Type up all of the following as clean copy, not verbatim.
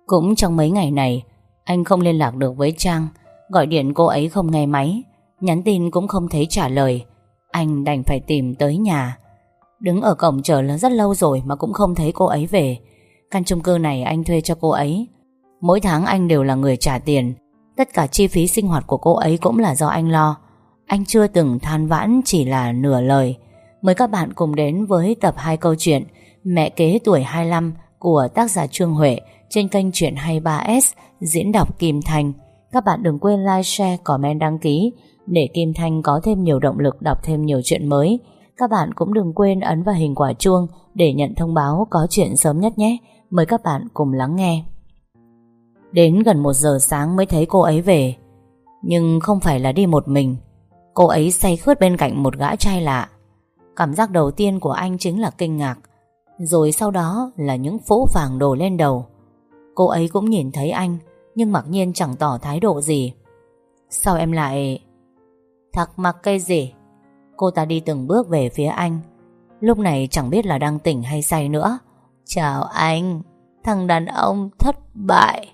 Cũng trong mấy ngày này, anh không liên lạc được với Trang. Gọi điện cô ấy không nghe máy, nhắn tin cũng không thấy trả lời. Anh đành phải tìm tới nhà. Đứng ở cổng chờ là rất lâu rồi mà cũng không thấy cô ấy về. Căn chung cư này anh thuê cho cô ấy. Mỗi tháng anh đều là người trả tiền. Tất cả chi phí sinh hoạt của cô ấy cũng là do anh lo. Anh chưa từng than vãn chỉ là nửa lời. Mời các bạn cùng đến với tập 2 câu chuyện Mẹ kế tuổi 25 của tác giả Trương Huệ trên kênh Chuyện 23S, diễn đọc Kim Thanh. Các bạn đừng quên like, share, comment, đăng ký để Kim Thanh có thêm nhiều động lực đọc thêm nhiều chuyện mới. Các bạn cũng đừng quên ấn vào hình quả chuông để nhận thông báo có chuyện sớm nhất nhé. Mời các bạn cùng lắng nghe. Đến gần 1 giờ sáng mới thấy cô ấy về. Nhưng không phải là đi một mình. Cô ấy say khướt bên cạnh một gã trai lạ. Cảm giác đầu tiên của anh chính là kinh ngạc, rồi sau đó là những phũ phàng đổ lên đầu. Cô ấy cũng nhìn thấy anh, nhưng mặc nhiên chẳng tỏ thái độ gì. Sao em lại... Thắc mắc cái gì? Cô ta đi từng bước về phía anh. Lúc này chẳng biết là đang tỉnh hay say nữa. Chào anh, thằng đàn ông thất bại.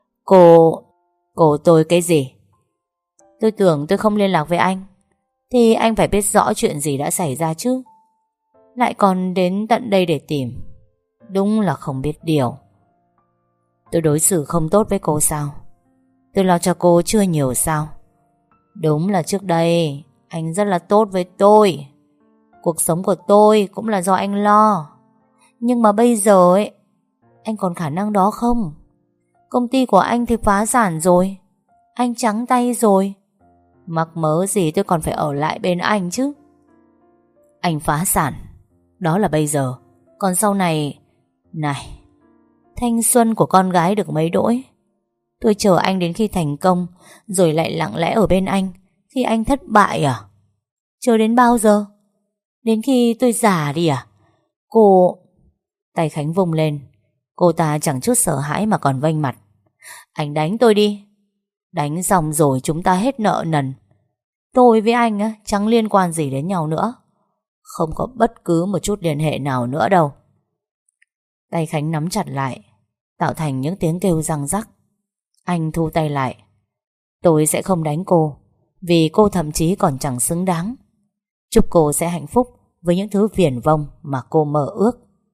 Cô tôi cái gì? Tôi tưởng tôi không liên lạc với anh. Thì anh phải biết rõ chuyện gì đã xảy ra chứ. Lại còn đến tận đây để tìm. Đúng là không biết điều. Tôi đối xử không tốt với cô sao? Tôi lo cho cô chưa nhiều sao? Đúng là trước đây anh rất là tốt với tôi. Cuộc sống của tôi cũng là do anh lo. Nhưng mà bây giờ ấy, anh còn khả năng đó không? Công ty của anh thì phá sản rồi. Anh trắng tay rồi. Mắc mớ gì tôi còn phải ở lại bên anh chứ. Anh phá sản, đó là bây giờ. Còn sau này... Này, thanh xuân của con gái được mấy đỗi. Tôi chờ anh đến khi thành công, rồi lại lặng lẽ ở bên anh khi anh thất bại à? Chờ đến bao giờ? Đến khi tôi già đi à? Cô... Tay Khánh vung lên. Cô ta chẳng chút sợ hãi mà còn vênh mặt. Anh đánh tôi đi. Đánh xong rồi chúng ta hết nợ nần. Tôi với anh á, chẳng liên quan gì đến nhau nữa. Không có bất cứ một chút liên hệ nào nữa đâu. Tay Khánh nắm chặt lại, tạo thành những tiếng kêu răng rắc. Anh thu tay lại. Tôi sẽ không đánh cô, vì cô thậm chí còn chẳng xứng đáng. Chúc cô sẽ hạnh phúc với những thứ viển vông mà cô mơ ước.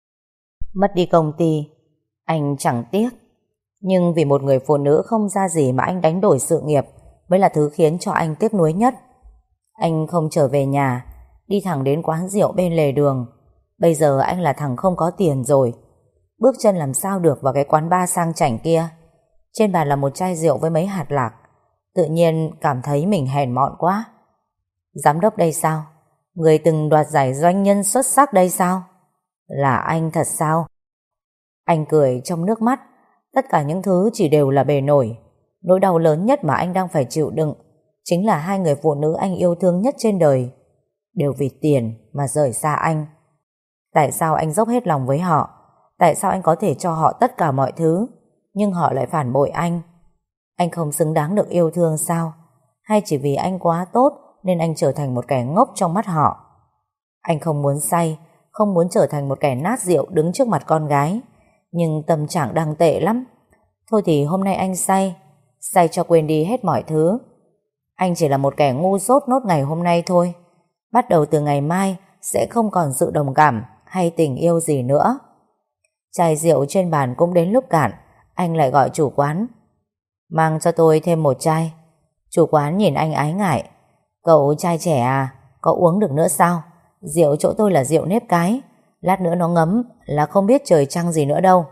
Mất đi công ty, anh chẳng tiếc. Nhưng vì một người phụ nữ không ra gì mà anh đánh đổi sự nghiệp mới là thứ khiến cho anh tiếc nuối nhất. Anh không trở về nhà, đi thẳng đến quán rượu bên lề đường. Bây giờ anh là thằng không có tiền rồi. Bước chân làm sao được vào cái quán bar sang chảnh kia. Trên bàn là một chai rượu với mấy hạt lạc. Tự nhiên cảm thấy mình hèn mọn quá. Giám đốc đây sao? Người từng đoạt giải doanh nhân xuất sắc đây sao? Là anh thật sao? Anh cười trong nước mắt. Tất cả những thứ chỉ đều là bề nổi. Nỗi đau lớn nhất mà anh đang phải chịu đựng chính là hai người phụ nữ anh yêu thương nhất trên đời đều vì tiền mà rời xa anh. Tại sao anh dốc hết lòng với họ? Tại sao anh có thể cho họ tất cả mọi thứ, nhưng họ lại phản bội anh? Anh không xứng đáng được yêu thương sao? Hay chỉ vì anh quá tốt nên anh trở thành một kẻ ngốc trong mắt họ? Anh không muốn say, không muốn trở thành một kẻ nát rượu đứng trước mặt con gái, nhưng tâm trạng đang tệ lắm. Thôi thì hôm nay anh say cho quên đi hết mọi thứ. Anh chỉ là một kẻ ngu dốt nốt ngày hôm nay thôi. Bắt đầu từ ngày mai sẽ không còn sự đồng cảm hay tình yêu gì nữa. Chai rượu trên bàn cũng đến lúc cạn. Anh lại gọi chủ quán. Mang cho tôi thêm một chai. Chủ quán nhìn anh ái ngại. Cậu trai trẻ à, có uống được nữa sao? Rượu chỗ tôi là rượu nếp cái. Lát nữa nó ngấm là không biết trời trăng gì nữa đâu.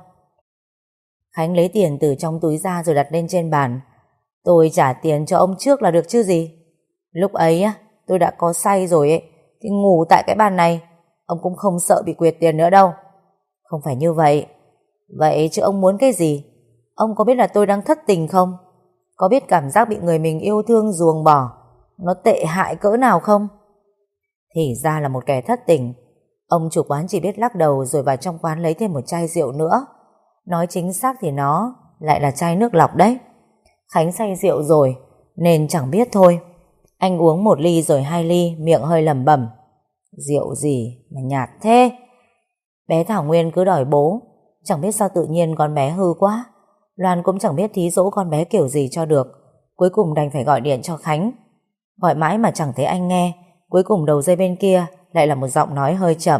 Khánh lấy tiền từ trong túi ra rồi đặt lên trên bàn. Tôi trả tiền cho ông trước là được chứ gì. Lúc ấy á, tôi đã có say rồi ấy, thì ngủ tại cái bàn này, ông cũng không sợ bị quyệt tiền nữa đâu. Không phải như vậy. Vậy chứ ông muốn cái gì? Ông có biết là tôi đang thất tình không? Có biết cảm giác bị người mình yêu thương ruồng bỏ nó tệ hại cỡ nào không? Thì ra là một kẻ thất tình. Ông chủ quán chỉ biết lắc đầu rồi vào trong quán lấy thêm một chai rượu nữa. Nói chính xác thì nó lại là chai nước lọc đấy. Khánh say rượu rồi nên chẳng biết thôi. Anh uống 1 ly rồi 2 ly, miệng hơi lẩm bẩm. Rượu gì mà nhạt thế? Bé Thảo Nguyên cứ đòi bố. Chẳng biết sao tự nhiên con bé hư quá. Loan cũng chẳng biết thí dỗ con bé kiểu gì cho được. Cuối cùng đành phải gọi điện cho Khánh. Gọi mãi mà chẳng thấy anh nghe. Cuối cùng đầu dây bên kia lại là một giọng nói hơi chậm.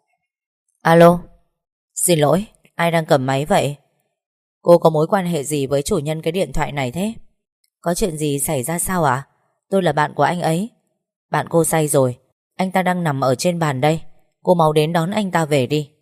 Alo. Xin lỗi, ai đang cầm máy vậy? Cô có mối quan hệ gì với chủ nhân cái điện thoại này thế? Có chuyện gì xảy ra sao ạ? Tôi là bạn của anh ấy. Bạn cô say rồi. Anh ta đang nằm ở trên bàn đây. Cô mau đến đón anh ta về đi.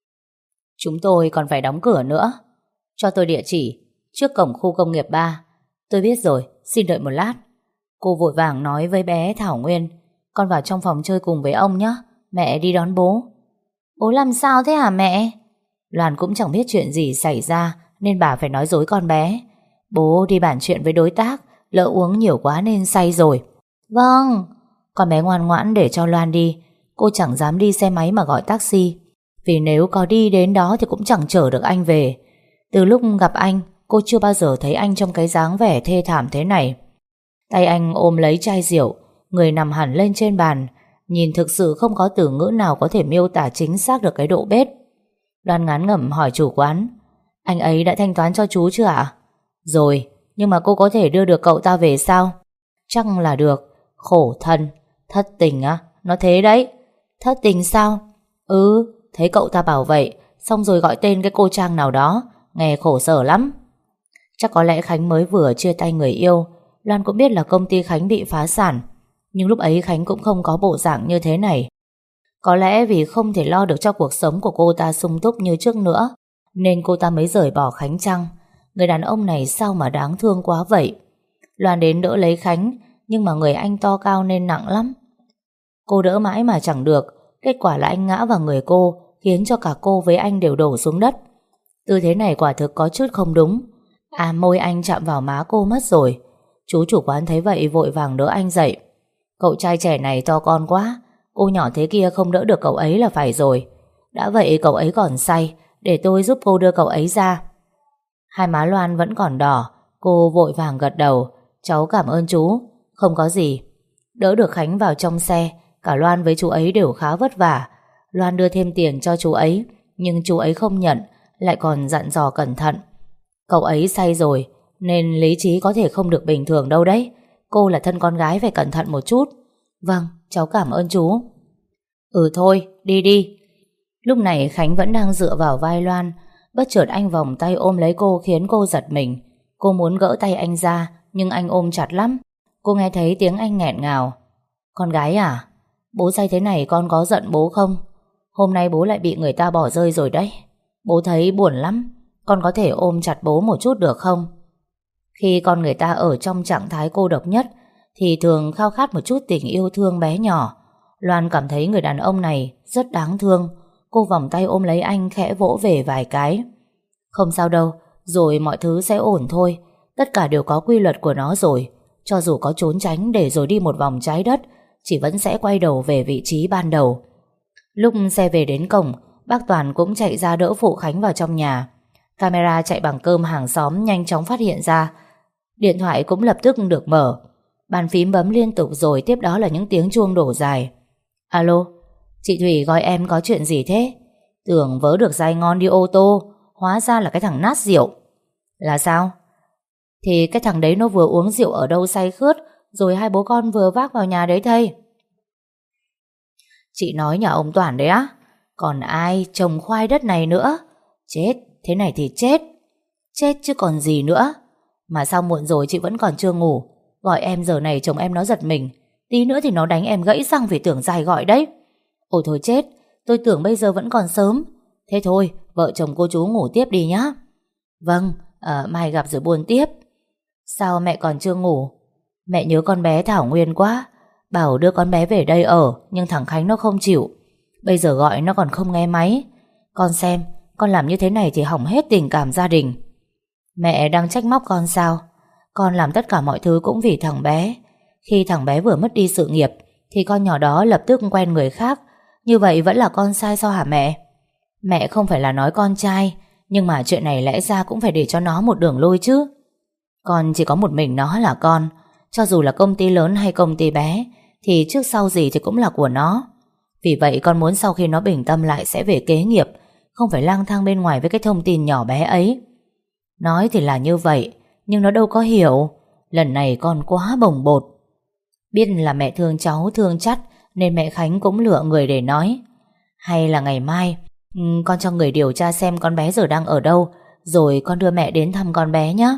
Chúng tôi còn phải đóng cửa nữa. Cho tôi địa chỉ trước cổng khu công nghiệp 3. Tôi biết rồi, xin đợi một lát. Cô vội vàng nói với bé Thảo Nguyên. Con vào trong phòng chơi cùng với ông nhé. Mẹ đi đón bố. Bố làm sao thế hả mẹ? Loan cũng chẳng biết chuyện gì xảy ra nên bà phải nói dối con bé. Bố đi bàn chuyện với đối tác, lỡ uống nhiều quá nên say rồi. Vâng. Con bé ngoan ngoãn để cho Loan đi. Cô chẳng dám đi xe máy mà gọi taxi, vì nếu có đi đến đó thì cũng chẳng chở được anh về. Từ lúc gặp anh, cô chưa bao giờ thấy anh trong cái dáng vẻ thê thảm thế này. Tay anh ôm lấy chai rượu, người nằm hẳn lên trên bàn, nhìn thực sự không có từ ngữ nào có thể miêu tả chính xác được cái độ bết. Loan ngán ngẩm hỏi chủ quán: Anh ấy đã thanh toán cho chú chưa ạ? Rồi, nhưng mà cô có thể đưa được cậu ta về sao? Chắc là được. Khổ thân. Thất tình á? Nó thế đấy. Thất tình sao? Thấy cậu ta bảo vậy, xong rồi gọi tên cái cô Trang nào đó, nghe khổ sở lắm. Chắc có lẽ Khánh mới vừa chia tay người yêu. Loan cũng biết là công ty Khánh bị phá sản, nhưng lúc ấy Khánh cũng không có bộ dạng như thế này. Có lẽ vì không thể lo được cho cuộc sống của cô ta sung túc như trước nữa, nên cô ta mới rời bỏ Khánh chăng? Người đàn ông này sao mà đáng thương quá vậy? Loan đến đỡ lấy Khánh, nhưng mà người anh to cao nên nặng lắm. Cô đỡ mãi mà chẳng được. Kết quả là anh ngã vào người cô, khiến cho cả cô với anh đều đổ xuống đất. Tư thế này quả thực có chút không đúng. Môi anh chạm vào má cô mất rồi. Chú chủ quán thấy vậy vội vàng đỡ anh dậy. Cậu trai trẻ này to con quá, cô nhỏ thế kia không đỡ được cậu ấy là phải rồi. Đã vậy cậu ấy còn say, để tôi giúp cô đưa cậu ấy ra. Hai má Loan vẫn còn đỏ. Cô vội vàng gật đầu. Cháu cảm ơn chú. Không có gì. Đỡ được Khánh vào trong xe, cả Loan với chú ấy đều khá vất vả. Loan đưa thêm tiền cho chú ấy, nhưng chú ấy không nhận, lại còn dặn dò cẩn thận. Cậu ấy say rồi, nên lý trí có thể không được bình thường đâu đấy. Cô là thân con gái phải cẩn thận một chút. Vâng, cháu cảm ơn chú. Thôi, đi đi. Lúc này Khánh vẫn đang dựa vào vai Loan. Bất chợt anh vòng tay ôm lấy cô khiến cô giật mình. Cô muốn gỡ tay anh ra, nhưng anh ôm chặt lắm. Cô nghe thấy tiếng anh nghẹn ngào. Con gái à? Bố say thế này con có giận bố không? Hôm nay bố lại bị người ta bỏ rơi rồi đấy. Bố thấy buồn lắm. Con có thể ôm chặt bố một chút được không? Khi con người ta ở trong trạng thái cô độc nhất thì thường khao khát một chút tình yêu thương bé nhỏ. Loan cảm thấy người đàn ông này rất đáng thương. Cô vòng tay ôm lấy anh, khẽ vỗ về vài cái. Không sao đâu, rồi mọi thứ sẽ ổn thôi. Tất cả đều có quy luật của nó rồi. Cho dù có trốn tránh để rồi đi một vòng trái đất, chỉ vẫn sẽ quay đầu về vị trí ban đầu. Lúc xe về đến cổng, bác Toàn cũng chạy ra đỡ phụ Khánh vào trong nhà. Camera chạy bằng cơm hàng xóm nhanh chóng phát hiện ra. Điện thoại cũng lập tức được mở. Bàn phím bấm liên tục rồi tiếp đó là những tiếng chuông đổ dài. Alo, chị Thủy gọi em có chuyện gì thế? Tưởng vớ được giai ngon đi ô tô, hóa ra là cái thằng nát rượu. Là sao? Thì cái thằng đấy nó vừa uống rượu ở đâu say khướt, rồi hai bố con vừa vác vào nhà đấy thây. Chị nói nhà ông Toàn đấy á? Còn ai trồng khoai đất này nữa? Chết, thế này thì chết. Chết chứ còn gì nữa. Mà sao muộn rồi chị vẫn còn chưa ngủ? Gọi em giờ này chồng em nó giật mình. Tí nữa thì nó đánh em gãy răng vì tưởng dài gọi đấy. Ôi thôi chết, tôi tưởng bây giờ vẫn còn sớm. Thế thôi, vợ chồng cô chú ngủ tiếp đi nhá. Vâng, mai gặp rồi buồn tiếp. Sao mẹ còn chưa ngủ? Mẹ nhớ con bé Thảo Nguyên quá. Bảo đưa con bé về đây ở, nhưng thằng Khánh nó không chịu. Bây giờ gọi nó còn không nghe máy. Con xem, con làm như thế này thì hỏng hết tình cảm gia đình. Mẹ đang trách móc con sao? Con làm tất cả mọi thứ cũng vì thằng bé. Khi thằng bé vừa mất đi sự nghiệp thì con nhỏ đó lập tức quen người khác. Như vậy vẫn là con sai sao hả mẹ? Mẹ không phải là nói con trai, nhưng mà chuyện này lẽ ra cũng phải để cho nó một đường lui chứ. Con chỉ có một mình nó là con. Cho dù là công ty lớn hay công ty bé thì trước sau gì thì cũng là của nó. Vì vậy con muốn sau khi nó bình tâm lại sẽ về kế nghiệp, không phải lang thang bên ngoài với cái thông tin nhỏ bé ấy. Nói thì là như vậy, nhưng nó đâu có hiểu. Lần này con quá bồng bột. Biết là mẹ thương cháu thương chắt, nên mẹ Khánh cũng lựa người để nói. Hay là ngày mai con cho người điều tra xem con bé giờ đang ở đâu, rồi con đưa mẹ đến thăm con bé nhé.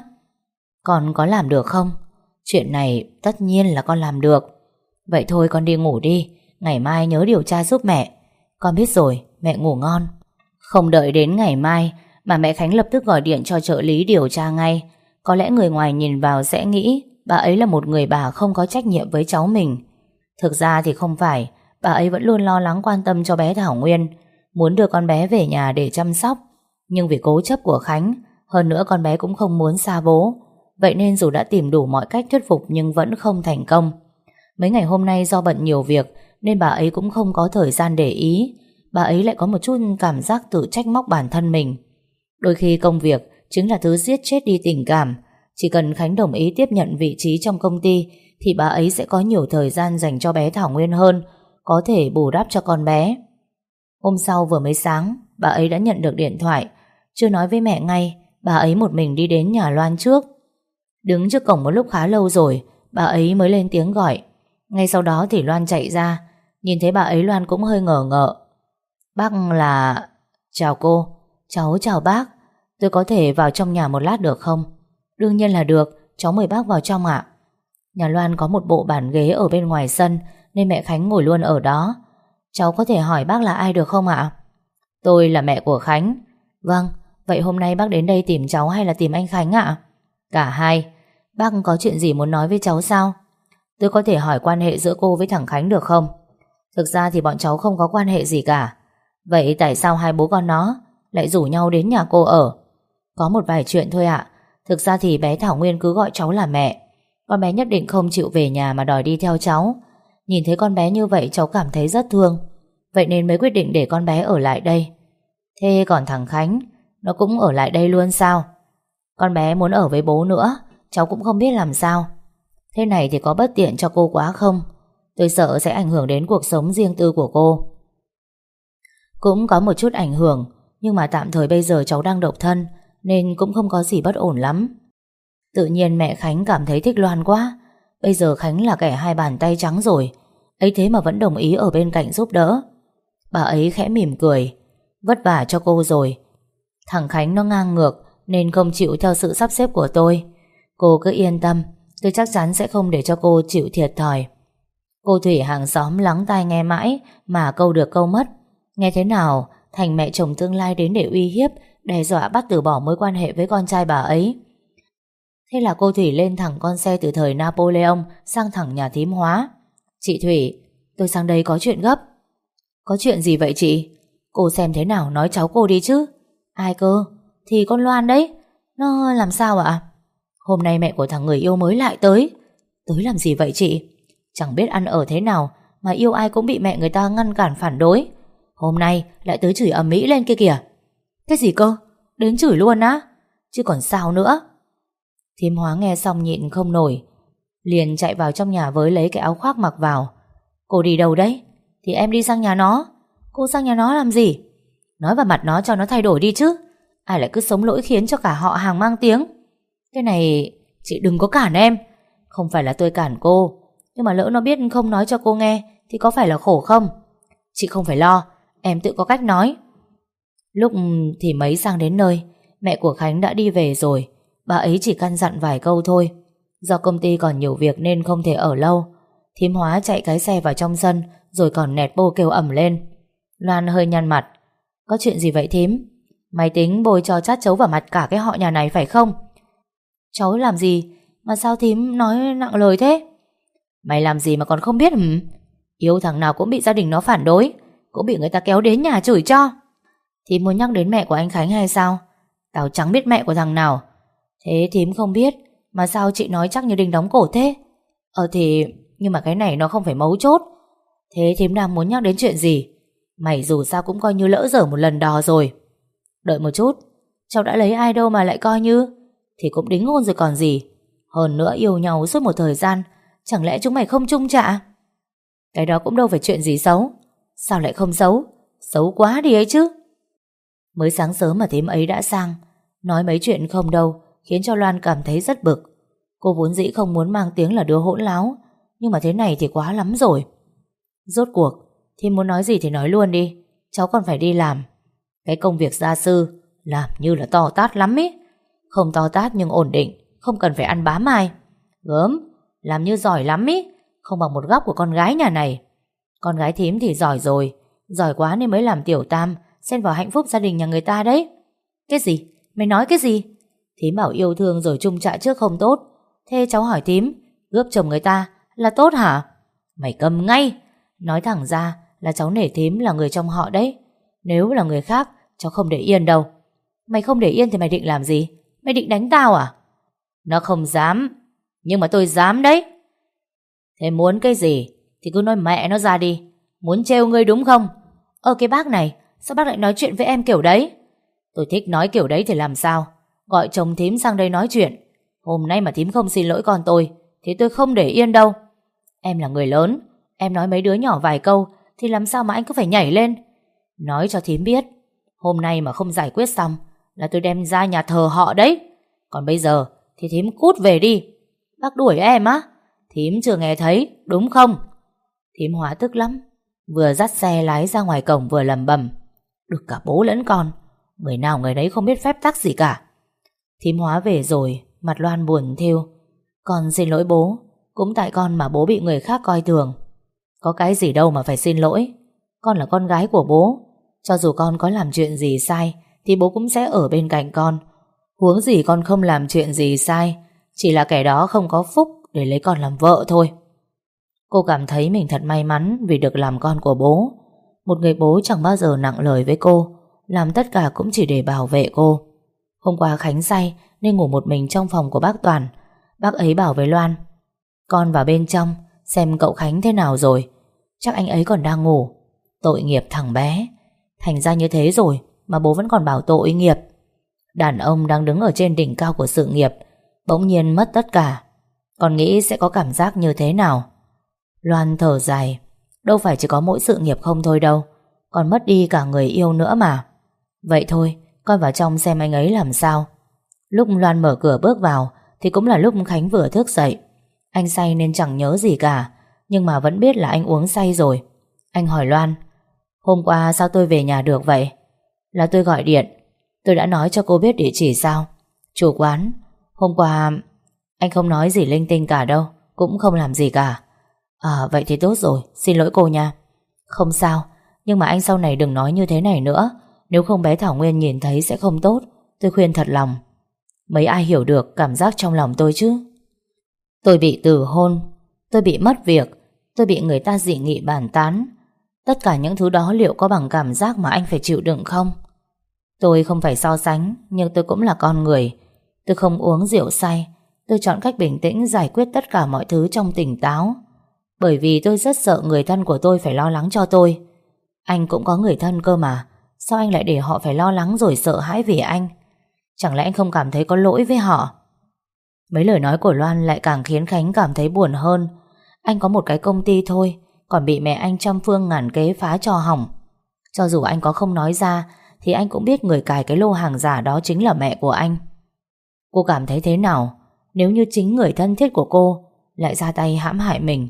Con có làm được không? Chuyện này tất nhiên là con làm được. Vậy thôi con đi ngủ đi, ngày mai nhớ điều tra giúp mẹ. Con biết rồi, mẹ ngủ ngon. Không đợi đến ngày mai mà mẹ Khánh lập tức gọi điện cho trợ lý điều tra ngay. Có lẽ người ngoài nhìn vào sẽ nghĩ bà ấy là một người bà không có trách nhiệm với cháu mình. Thực ra thì không phải, bà ấy vẫn luôn lo lắng quan tâm cho bé Thảo Nguyên, muốn đưa con bé về nhà để chăm sóc. Nhưng vì cố chấp của Khánh, hơn nữa con bé cũng không muốn xa bố, vậy nên dù đã tìm đủ mọi cách thuyết phục nhưng vẫn không thành công. Mấy ngày hôm nay do bận nhiều việc nên bà ấy cũng không có thời gian để ý. Bà ấy lại có một chút cảm giác tự trách móc bản thân mình. Đôi khi công việc chính là thứ giết chết đi tình cảm. Chỉ cần Khánh đồng ý tiếp nhận vị trí trong công ty thì bà ấy sẽ có nhiều thời gian dành cho bé Thảo Nguyên hơn, có thể bù đắp cho con bé. Hôm sau vừa mới sáng, bà ấy đã nhận được điện thoại. Chưa nói với mẹ ngay, bà ấy một mình đi đến nhà Loan trước. Đứng trước cổng một lúc khá lâu rồi, bà ấy mới lên tiếng gọi. Ngay sau đó thì Loan chạy ra. Nhìn thấy bà ấy, Loan cũng hơi ngờ ngợ. Bác là... Chào cô. Cháu chào bác. Tôi có thể vào trong nhà một lát được không? Đương nhiên là được, cháu mời bác vào trong ạ. Nhà Loan có một bộ bàn ghế ở bên ngoài sân nên mẹ Khánh ngồi luôn ở đó. Cháu có thể hỏi bác là ai được không ạ? Tôi là mẹ của Khánh. Vâng, vậy hôm nay bác đến đây tìm cháu hay là tìm anh Khánh ạ? Cả hai. Bác có chuyện gì muốn nói với cháu sao? Tôi có thể hỏi quan hệ giữa cô với thằng Khánh được không? Thực ra thì bọn cháu không có quan hệ gì cả. Vậy tại sao hai bố con nó lại rủ nhau đến nhà cô ở? Có một vài chuyện thôi ạ. Thực ra thì bé Thảo Nguyên cứ gọi cháu là mẹ. Con bé nhất định không chịu về nhà mà đòi đi theo cháu. Nhìn thấy con bé như vậy cháu cảm thấy rất thương. Vậy nên mới quyết định để con bé ở lại đây. Thế còn thằng Khánh, nó cũng ở lại đây luôn sao? Con bé muốn ở với bố nữa, cháu cũng không biết làm sao. Thế này thì có bất tiện cho cô quá không? Tôi sợ sẽ ảnh hưởng đến cuộc sống riêng tư của cô. Cũng có một chút ảnh hưởng, nhưng mà tạm thời bây giờ cháu đang độc thân nên cũng không có gì bất ổn lắm. Tự nhiên mẹ Khánh cảm thấy thích Loan quá. Bây giờ Khánh là kẻ hai bàn tay trắng rồi, ấy thế mà vẫn đồng ý ở bên cạnh giúp đỡ. Bà ấy khẽ mỉm cười. Vất vả cho cô rồi. Thằng Khánh nó ngang ngược nên không chịu theo sự sắp xếp của tôi. Cô cứ yên tâm, tôi chắc chắn sẽ không để cho cô chịu thiệt thòi. Cô Thủy hàng xóm lắng tai nghe mãi mà câu được câu mất. Nghe thế nào thành mẹ chồng tương lai đến để uy hiếp, đe dọa bắt từ bỏ mối quan hệ với con trai bà ấy. Thế là cô Thủy lên thẳng con xe từ thời Napoleon sang thẳng nhà thím Hóa. Chị Thủy, tôi sang đây có chuyện gấp. Có chuyện gì vậy chị? Cô xem thế nào nói cháu cô đi chứ. Ai cơ? Thì con Loan đấy. Nó làm sao ạ? Hôm nay mẹ của thằng người yêu mới lại tới. Tới làm gì vậy chị? Chẳng biết ăn ở thế nào mà yêu ai cũng bị mẹ người ta ngăn cản phản đối. Hôm nay lại tới chửi ầm ĩ lên kia kìa. Cái gì cơ? Đến chửi luôn á? Chứ còn sao nữa? Thím Hóa nghe xong nhịn không nổi, liền chạy vào trong nhà với lấy cái áo khoác mặc vào. Cô đi đâu đấy? Thì em đi sang nhà nó. Cô sang nhà nó làm gì? Nói vào mặt nó cho nó thay đổi đi chứ. Ai lại cứ sống lỗi khiến cho cả họ hàng mang tiếng. Cái này chị đừng có cản em. Không phải là tôi cản cô, nhưng mà lỡ nó biết không nói cho cô nghe thì có phải là khổ không? Chị không phải lo, em tự có cách nói. Lúc thì mấy sang đến nơi, mẹ của Khánh đã đi về rồi. Bà ấy chỉ căn dặn vài câu thôi. Do công ty còn nhiều việc nên không thể ở lâu. Thím Hóa chạy cái xe vào trong sân, rồi còn nẹt bô kêu ầm lên. Loan hơi nhăn mặt. Có chuyện gì vậy thím? Mày tính bôi cho chát chấu vào mặt cả cái họ nhà này phải không? Cháu làm gì mà sao thím nói nặng lời thế? Mày làm gì mà còn không biết hử? Yêu thằng nào cũng bị gia đình nó phản đối, cũng bị người ta kéo đến nhà chửi cho. Thím muốn nhắc đến mẹ của anh Khánh hay sao? Tao chẳng biết mẹ của thằng nào. Thế thím không biết mà sao chị nói chắc như đinh đóng cổ thế? Thì nhưng mà cái này nó không phải mấu chốt. Thế thím đang muốn nhắc đến chuyện gì? Mày dù sao cũng coi như lỡ dở một lần đò rồi. Đợi một chút, cháu đã lấy ai đâu mà lại coi như. Thì cũng đính hôn rồi còn gì. Hơn nữa yêu nhau suốt một thời gian, chẳng lẽ chúng mày không chung chạ? Cái đó cũng đâu phải chuyện gì xấu. Sao lại không xấu? Xấu quá đi ấy chứ. Mới sáng sớm mà thím ấy đã sang. Nói mấy chuyện không đâu khiến cho Loan cảm thấy rất bực. Cô vốn dĩ không muốn mang tiếng là đứa hỗn láo, nhưng mà thế này thì quá lắm rồi. Rốt cuộc Thím muốn nói gì thì nói luôn đi, cháu còn phải đi làm. Cái công việc gia sư làm như là to tát lắm ý. Không to tát nhưng ổn định, không cần phải ăn bám ai. Gớm, làm như giỏi lắm ý, không bằng một góc của con gái nhà này. Con gái thím thì giỏi rồi, giỏi quá nên mới làm tiểu tam, xen vào hạnh phúc gia đình nhà người ta đấy. Cái gì? Mày nói cái gì? Thím bảo yêu thương rồi chung trạ trước không tốt. Thế cháu hỏi thím, gớp chồng người ta là tốt hả? Mày câm ngay. Nói thẳng ra là cháu nể thím là người trong họ đấy. Nếu là người khác cháu không để yên đâu. Mày không để yên thì mày định làm gì? Mày định đánh tao à? Nó không dám, nhưng mà tôi dám đấy. Thế muốn cái gì thì cứ nói mẹ nó ra đi. Muốn trêu ngươi đúng không? Cái bác này, sao bác lại nói chuyện với em kiểu đấy? Tôi thích nói kiểu đấy thì làm sao? Gọi chồng thím sang đây nói chuyện. Hôm nay mà thím không xin lỗi con tôi thì tôi không để yên đâu. Em là người lớn, em nói mấy đứa nhỏ vài câu thì làm sao mà anh cứ phải nhảy lên? Nói cho thím biết, hôm nay mà không giải quyết xong là tôi đem ra nhà thờ họ đấy. Còn bây giờ thì thím cút về đi. Bác đuổi em á? Thím chưa nghe thấy, đúng không? Thím Hóa tức lắm, vừa dắt xe lái ra ngoài cổng vừa lẩm bẩm: được cả bố lẫn con, người nào người đấy không biết phép tắc gì cả. Thím Hóa về rồi, mặt Loan buồn thêu. Con xin lỗi bố, cũng tại con mà bố bị người khác coi thường. Có cái gì đâu mà phải xin lỗi. Con là con gái của bố, cho dù con có làm chuyện gì sai thì bố cũng sẽ ở bên cạnh con. Huống gì con không làm chuyện gì sai, chỉ là kẻ đó không có phúc để lấy con làm vợ thôi. Cô cảm thấy mình thật may mắn vì được làm con của bố. Một người bố chẳng bao giờ nặng lời với cô, làm tất cả cũng chỉ để bảo vệ cô. Hôm qua Khánh say nên ngủ một mình trong phòng của bác Toàn. Bác ấy bảo với Loan: con vào bên trong xem cậu Khánh thế nào rồi. Chắc anh ấy còn đang ngủ. Tội nghiệp thằng bé. Thành ra như thế rồi mà bố vẫn còn bảo tội nghiệp. Đàn ông đang đứng ở trên đỉnh cao của sự nghiệp bỗng nhiên mất tất cả, con nghĩ sẽ có cảm giác như thế nào? Loan thở dài. Đâu phải chỉ có mỗi sự nghiệp không thôi đâu, còn mất đi cả người yêu nữa mà. Vậy thôi, con vào trong xem anh ấy làm sao. Lúc Loan mở cửa bước vào thì cũng là lúc Khánh vừa thức dậy. Anh say nên chẳng nhớ gì cả, nhưng mà vẫn biết là anh uống say rồi. Anh hỏi Loan: hôm qua sao tôi về nhà được vậy? Là tôi gọi điện. Tôi đã nói cho cô biết địa chỉ sao? Chủ quán. Hôm qua anh không nói gì linh tinh cả đâu, cũng không làm gì cả. Vậy thì tốt rồi, xin lỗi cô nha. Không sao, nhưng mà anh sau này đừng nói như thế này nữa. Nếu không bé Thảo Nguyên nhìn thấy sẽ không tốt. Tôi khuyên thật lòng. Mấy ai hiểu được cảm giác trong lòng tôi chứ? Tôi bị từ hôn, tôi bị mất việc, tôi bị người ta dị nghị bàn tán. Tất cả những thứ đó liệu có bằng cảm giác mà anh phải chịu đựng không? Tôi không phải so sánh, nhưng tôi cũng là con người. Tôi không uống rượu say. Tôi chọn cách bình tĩnh giải quyết tất cả mọi thứ trong tỉnh táo. Bởi vì tôi rất sợ người thân của tôi phải lo lắng cho tôi. Anh cũng có người thân cơ mà. Sao anh lại để họ phải lo lắng rồi sợ hãi vì anh? Chẳng lẽ anh không cảm thấy có lỗi với họ? Mấy lời nói của Loan lại càng khiến Khánh cảm thấy buồn hơn. Anh có một cái công ty thôi, còn bị mẹ anh trăm phương ngàn kế phá cho hỏng. Cho dù anh có không nói ra thì anh cũng biết người cài cái lô hàng giả đó chính là mẹ của anh. Cô cảm thấy thế nào nếu như chính người thân thiết của cô lại ra tay hãm hại mình?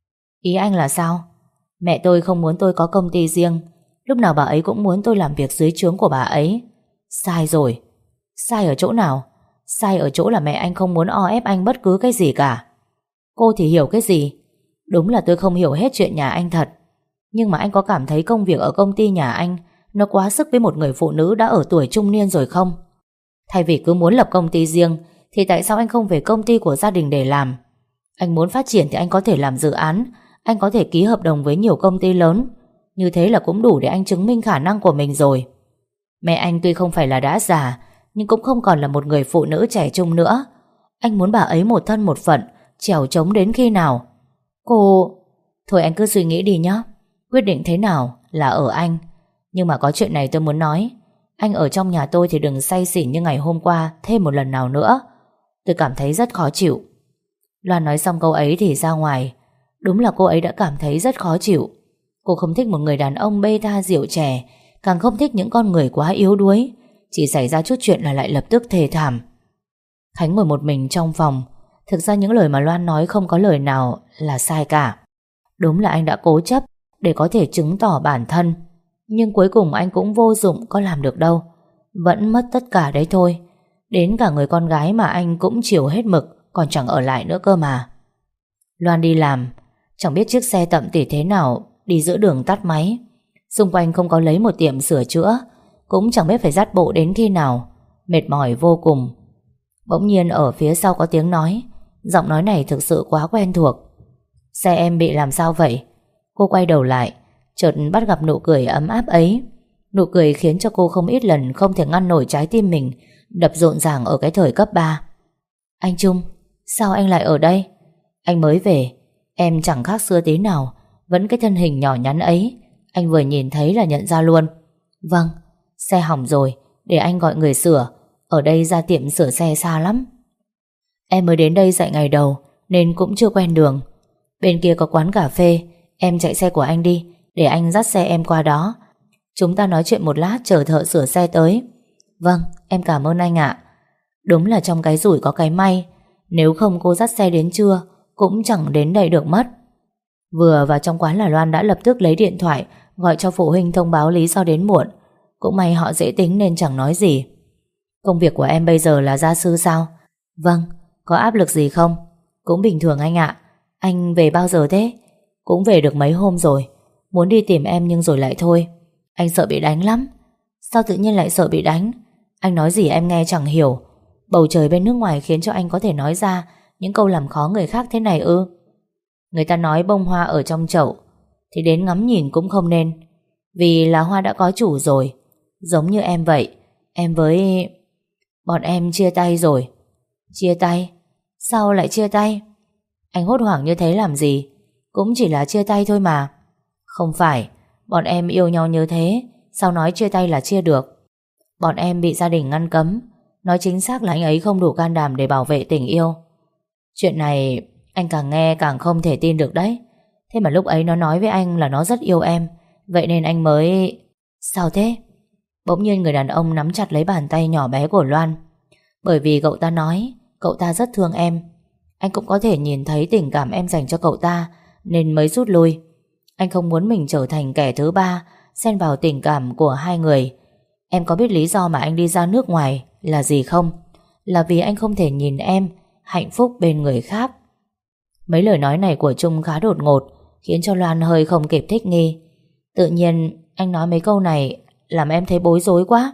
Ý anh là sao? Mẹ tôi không muốn tôi có công ty riêng. Lúc nào bà ấy cũng muốn tôi làm việc dưới trướng của bà ấy. Sai rồi. Sai ở chỗ nào? Sai ở chỗ là mẹ anh không muốn o ép anh bất cứ cái gì cả. Cô thì hiểu cái gì? Đúng là tôi không hiểu hết chuyện nhà anh thật. Nhưng mà anh có cảm thấy công việc ở công ty nhà anh nó quá sức với một người phụ nữ đã ở tuổi trung niên rồi không? Thay vì cứ muốn lập công ty riêng thì tại sao anh không về công ty của gia đình để làm? Anh muốn phát triển thì anh có thể làm dự án, anh có thể ký hợp đồng với nhiều công ty lớn. Như thế là cũng đủ để anh chứng minh khả năng của mình rồi. Mẹ anh tuy không phải là đã già, nhưng cũng không còn là một người phụ nữ trẻ trung nữa. Anh muốn bà ấy một thân một phận, trèo trống đến khi nào? Cô... Thôi anh cứ suy nghĩ đi nhé. Quyết định thế nào là ở anh. Nhưng mà có chuyện này tôi muốn nói. Anh ở trong nhà tôi thì đừng say xỉn như ngày hôm qua thêm một lần nào nữa. Tôi cảm thấy rất khó chịu. Loan nói xong câu ấy thì ra ngoài. Đúng là cô ấy đã cảm thấy rất khó chịu. Cô không thích một người đàn ông bê tha rượu chè, càng không thích những con người quá yếu đuối. chỉ xảy ra chút chuyện là lại lập tức thê thảm. Khánh ngồi một mình trong phòng. Thực ra những lời mà Loan nói không có lời nào là sai cả. Đúng là anh đã cố chấp để có thể chứng tỏ bản thân, nhưng cuối cùng anh cũng vô dụng có làm được đâu. Vẫn mất tất cả đấy thôi. Đến cả người con gái mà anh cũng chiều hết mực còn chẳng ở lại nữa cơ mà. Loan đi làm, chẳng biết chiếc xe tậm tỉ thế nào đi giữa đường tắt máy. Xung quanh không có lấy một tiệm sửa chữa, cũng chẳng biết phải dắt bộ đến khi nào. Mệt mỏi vô cùng. Bỗng nhiên ở phía sau có tiếng nói. Giọng nói này thực sự quá quen thuộc. Xe em bị làm sao vậy? Cô quay đầu lại, chợt bắt gặp nụ cười ấm áp ấy. Nụ cười khiến cho cô không ít lần không thể ngăn nổi trái tim mình đập rộn ràng ở cái thời cấp 3. Anh Trung, sao anh lại ở đây? Anh mới về. Em chẳng khác xưa tí nào. Vẫn cái thân hình nhỏ nhắn ấy. Anh vừa nhìn thấy là nhận ra luôn. Vâng, xe hỏng rồi, để anh gọi người sửa. Ở đây ra tiệm sửa xe xa lắm. Em mới đến đây dạy ngày đầu nên cũng chưa quen đường. Bên kia có quán cà phê, em chạy xe của anh đi, để anh dắt xe em qua đó. Chúng ta nói chuyện một lát chờ thợ sửa xe tới. Vâng, em cảm ơn anh ạ. Đúng là trong cái rủi có cái may. Nếu không cô dắt xe đến trưa cũng chẳng đến đây được mất. Vừa vào trong quán là Loan đã lập tức lấy điện thoại gọi cho phụ huynh thông báo lý do đến muộn. Cũng may họ dễ tính nên chẳng nói gì. Công việc của em bây giờ là gia sư sao? Vâng, có áp lực gì không? Cũng bình thường anh ạ. Anh về bao giờ thế? Cũng về được mấy hôm rồi. Muốn đi tìm em nhưng rồi lại thôi. Anh sợ bị đánh lắm. Sao tự nhiên lại sợ bị đánh? Anh nói gì em nghe chẳng hiểu. Bầu trời bên nước ngoài khiến cho anh có thể nói ra những câu làm khó người khác thế này ư? Người ta nói bông hoa ở trong chậu thì đến ngắm nhìn cũng không nên, vì là hoa đã có chủ rồi. Giống như em vậy. Em với... Bọn em chia tay rồi. Chia tay? Sao lại chia tay? Anh hốt hoảng như thế làm gì? Cũng chỉ là chia tay thôi mà. Không phải, bọn em yêu nhau như thế, sao nói chia tay là chia được? Bọn em bị gia đình ngăn cấm. Nói chính xác là anh ấy không đủ can đảm để bảo vệ tình yêu. Chuyện này anh càng nghe càng không thể tin được đấy. Thế mà lúc ấy nó nói với anh là nó rất yêu em, vậy nên anh mới... Sao thế? Bỗng nhiên người đàn ông nắm chặt lấy bàn tay nhỏ bé của Loan. Bởi vì cậu ta nói cậu ta rất thương em. Anh cũng có thể nhìn thấy tình cảm em dành cho cậu ta nên mới rút lui. Anh không muốn mình trở thành kẻ thứ ba xen vào tình cảm của hai người. Em có biết lý do mà anh đi ra nước ngoài là gì không? Là vì anh không thể nhìn em hạnh phúc bên người khác. Mấy lời nói này của Trung khá đột ngột, khiến cho Loan hơi không kịp thích nghi. Tự nhiên anh nói mấy câu này làm em thấy bối rối quá.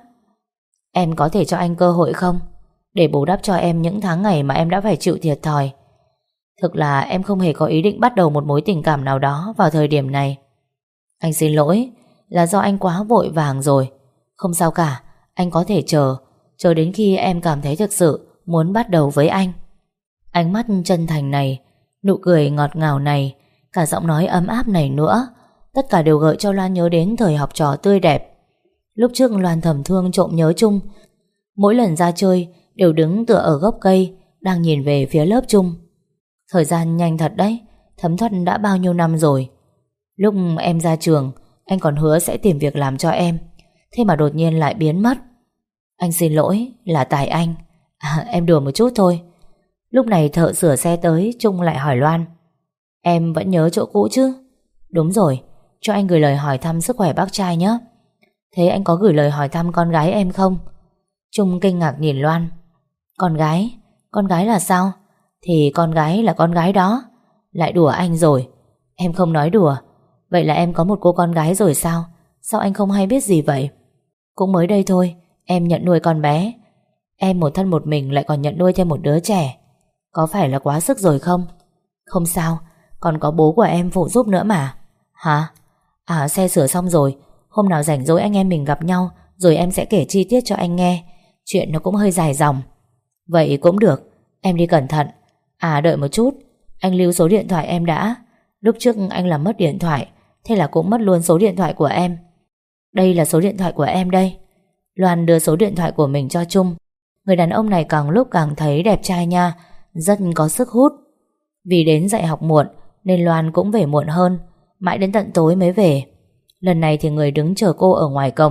Em có thể cho anh cơ hội không? Để bù đắp cho em những tháng ngày mà em đã phải chịu thiệt thòi. Thực là em không hề có ý định bắt đầu một mối tình cảm nào đó vào thời điểm này. Anh xin lỗi, là do anh quá vội vàng rồi. Không sao cả, anh có thể chờ đến khi em cảm thấy thực sự muốn bắt đầu với anh. Ánh mắt chân thành này, nụ cười ngọt ngào này, cả giọng nói ấm áp này nữa, tất cả đều gợi cho Loan nhớ đến thời học trò tươi đẹp. Lúc trước Loan thầm thương trộm nhớ Trung. Mỗi lần ra chơi đều đứng tựa ở gốc cây, đang nhìn về phía lớp Trung. Thời gian nhanh thật đấy, thấm thoát đã bao nhiêu năm rồi. Lúc em ra trường, anh còn hứa sẽ tìm việc làm cho em, thế mà đột nhiên lại biến mất. Anh xin lỗi, là tại anh. Em đùa một chút thôi. Lúc này thợ sửa xe tới, Trung lại hỏi Loan: Em vẫn nhớ chỗ cũ chứ? Đúng rồi, cho anh gửi lời hỏi thăm sức khỏe bác trai nhé. Thế anh có gửi lời hỏi thăm con gái em không? Trung kinh ngạc nhìn Loan. Con gái? Con gái là sao? Thì con gái là con gái đó. Lại đùa anh rồi. Em không nói đùa. Vậy là em có một cô con gái rồi sao? Sao anh không hay biết gì vậy? Cũng mới đây thôi, em nhận nuôi con bé. Em một thân một mình lại còn nhận nuôi thêm một đứa trẻ, có phải là quá sức rồi không? Không sao, còn có bố của em phụ giúp nữa mà. Hả? À, xe sửa xong rồi. Hôm nào rảnh rỗi anh em mình gặp nhau, rồi em sẽ kể chi tiết cho anh nghe. Chuyện nó cũng hơi dài dòng. Vậy cũng được, em đi cẩn thận. À, đợi một chút, anh lưu số điện thoại em đã. Lúc trước anh làm mất điện thoại, thế là cũng mất luôn số điện thoại của em. Đây là số điện thoại của em đây. Loan đưa số điện thoại của mình cho Trung. Người đàn ông này càng lúc càng thấy đẹp trai nha, rất có sức hút. Vì đến dạy học muộn nên Loan cũng về muộn hơn, mãi đến tận tối mới về. Lần này thì người đứng chờ cô ở ngoài cổng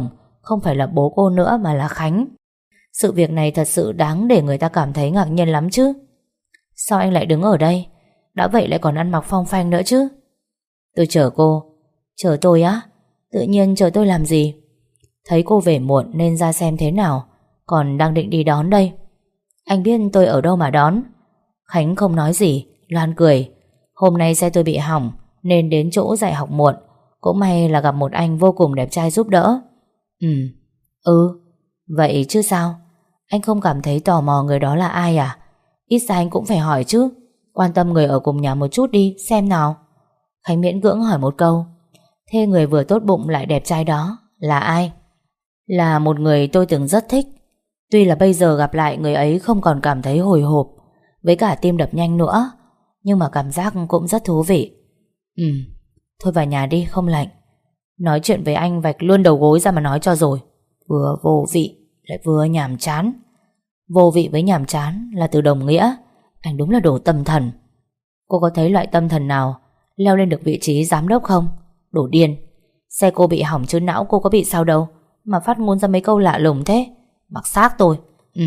không phải là bố cô nữa mà là Khánh. Sự việc này thật sự đáng để người ta cảm thấy ngạc nhiên lắm chứ. Sao anh lại đứng ở đây? Đã vậy lại còn ăn mặc phong phanh nữa chứ. Tôi chờ cô. Chờ tôi á? Tự nhiên chờ tôi làm gì? Thấy cô về muộn nên ra xem thế nào, còn đang định đi đón đây. Anh biết tôi ở đâu mà đón? Khánh không nói gì, Loan cười. Hôm nay xe tôi bị hỏng nên đến chỗ dạy học muộn. Cũng may là gặp một anh vô cùng đẹp trai giúp đỡ. Vậy chứ sao? Anh không cảm thấy tò mò người đó là ai à? Ít ra anh cũng phải hỏi chứ. Quan tâm người ở cùng nhà một chút đi, xem nào. Khánh miễn cưỡng hỏi một câu. Thế người vừa tốt bụng lại đẹp trai đó là ai? Là một người tôi từng rất thích. Tuy là bây giờ gặp lại người ấy không còn cảm thấy hồi hộp, với cả tim đập nhanh nữa, nhưng mà cảm giác cũng rất thú vị. Thôi vào nhà đi, không lạnh. Nói chuyện với anh vạch luôn đầu gối ra mà nói cho rồi. Vừa vô vị lại vừa nhàm chán. Vô vị với nhàm chán là từ đồng nghĩa. Anh đúng là đồ tâm thần. Cô có thấy loại tâm thần nào leo lên được vị trí giám đốc không? Đồ điên. Xe cô bị hỏng chứ não cô có bị sao đâu mà phát ngôn ra mấy câu lạ lùng thế. Mặc xác tôi.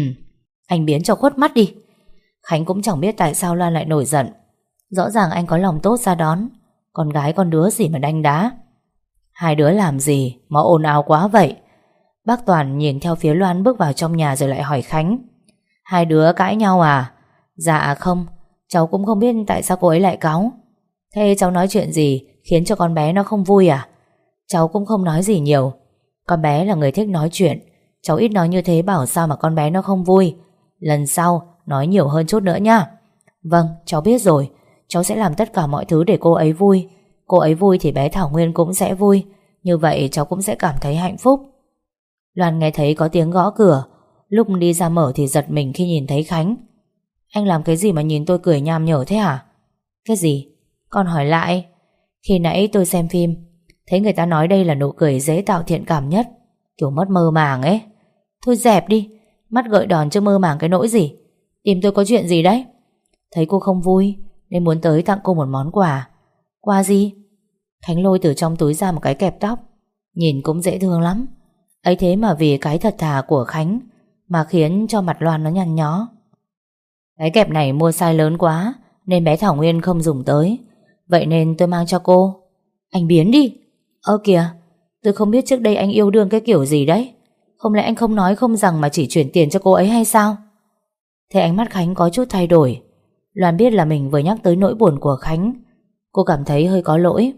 Anh biến cho khuất mắt đi. Khánh cũng chẳng biết tại sao Loan lại nổi giận. Rõ ràng anh có lòng tốt ra đón, con gái con đứa gì mà đanh đá. Hai đứa làm gì mà ồn ào quá vậy? Bác Toàn nhìn theo phía Loan bước vào trong nhà rồi lại hỏi Khánh. Hai đứa cãi nhau à? Dạ không, cháu cũng không biết tại sao cô ấy lại cáu. Thế cháu nói chuyện gì khiến cho con bé nó không vui à? Cháu cũng không nói gì nhiều. Con bé là người thích nói chuyện. Cháu ít nói như thế bảo sao mà con bé nó không vui. Lần sau nói nhiều hơn chút nữa nha. Vâng, cháu biết rồi. Cháu sẽ làm tất cả mọi thứ để cô ấy vui. Cô ấy vui thì bé Thảo Nguyên cũng sẽ vui. Như vậy cháu cũng sẽ cảm thấy hạnh phúc. Loan nghe thấy có tiếng gõ cửa. Lúc đi ra mở thì giật mình khi nhìn thấy Khánh. Anh làm cái gì mà nhìn tôi cười nham nhở thế hả? Cái gì? Con hỏi lại. Khi nãy tôi xem phim, thấy người ta nói đây là nụ cười dễ tạo thiện cảm nhất, kiểu mất mơ màng ấy. Thôi dẹp đi, mắt gợi đòn chứ mơ màng cái nỗi gì. Tìm tôi có chuyện gì đấy? Thấy cô không vui nên muốn tới tặng cô một món quà. Quà gì? Khánh lôi từ trong túi ra một cái kẹp tóc. Nhìn cũng dễ thương lắm. Ấy thế mà vì cái thật thà của Khánh mà khiến cho mặt Loan nó nhăn nhó. Cái kẹp này mua size lớn quá nên bé Thảo Nguyên không dùng tới. Vậy nên tôi mang cho cô. Anh biến đi. Ơ kìa, tôi không biết trước đây anh yêu đương cái kiểu gì đấy. Không lẽ anh không nói không rằng mà chỉ chuyển tiền cho cô ấy hay sao? Thế ánh mắt Khánh có chút thay đổi. Loan biết là mình vừa nhắc tới nỗi buồn của Khánh. Cô cảm thấy hơi có lỗi.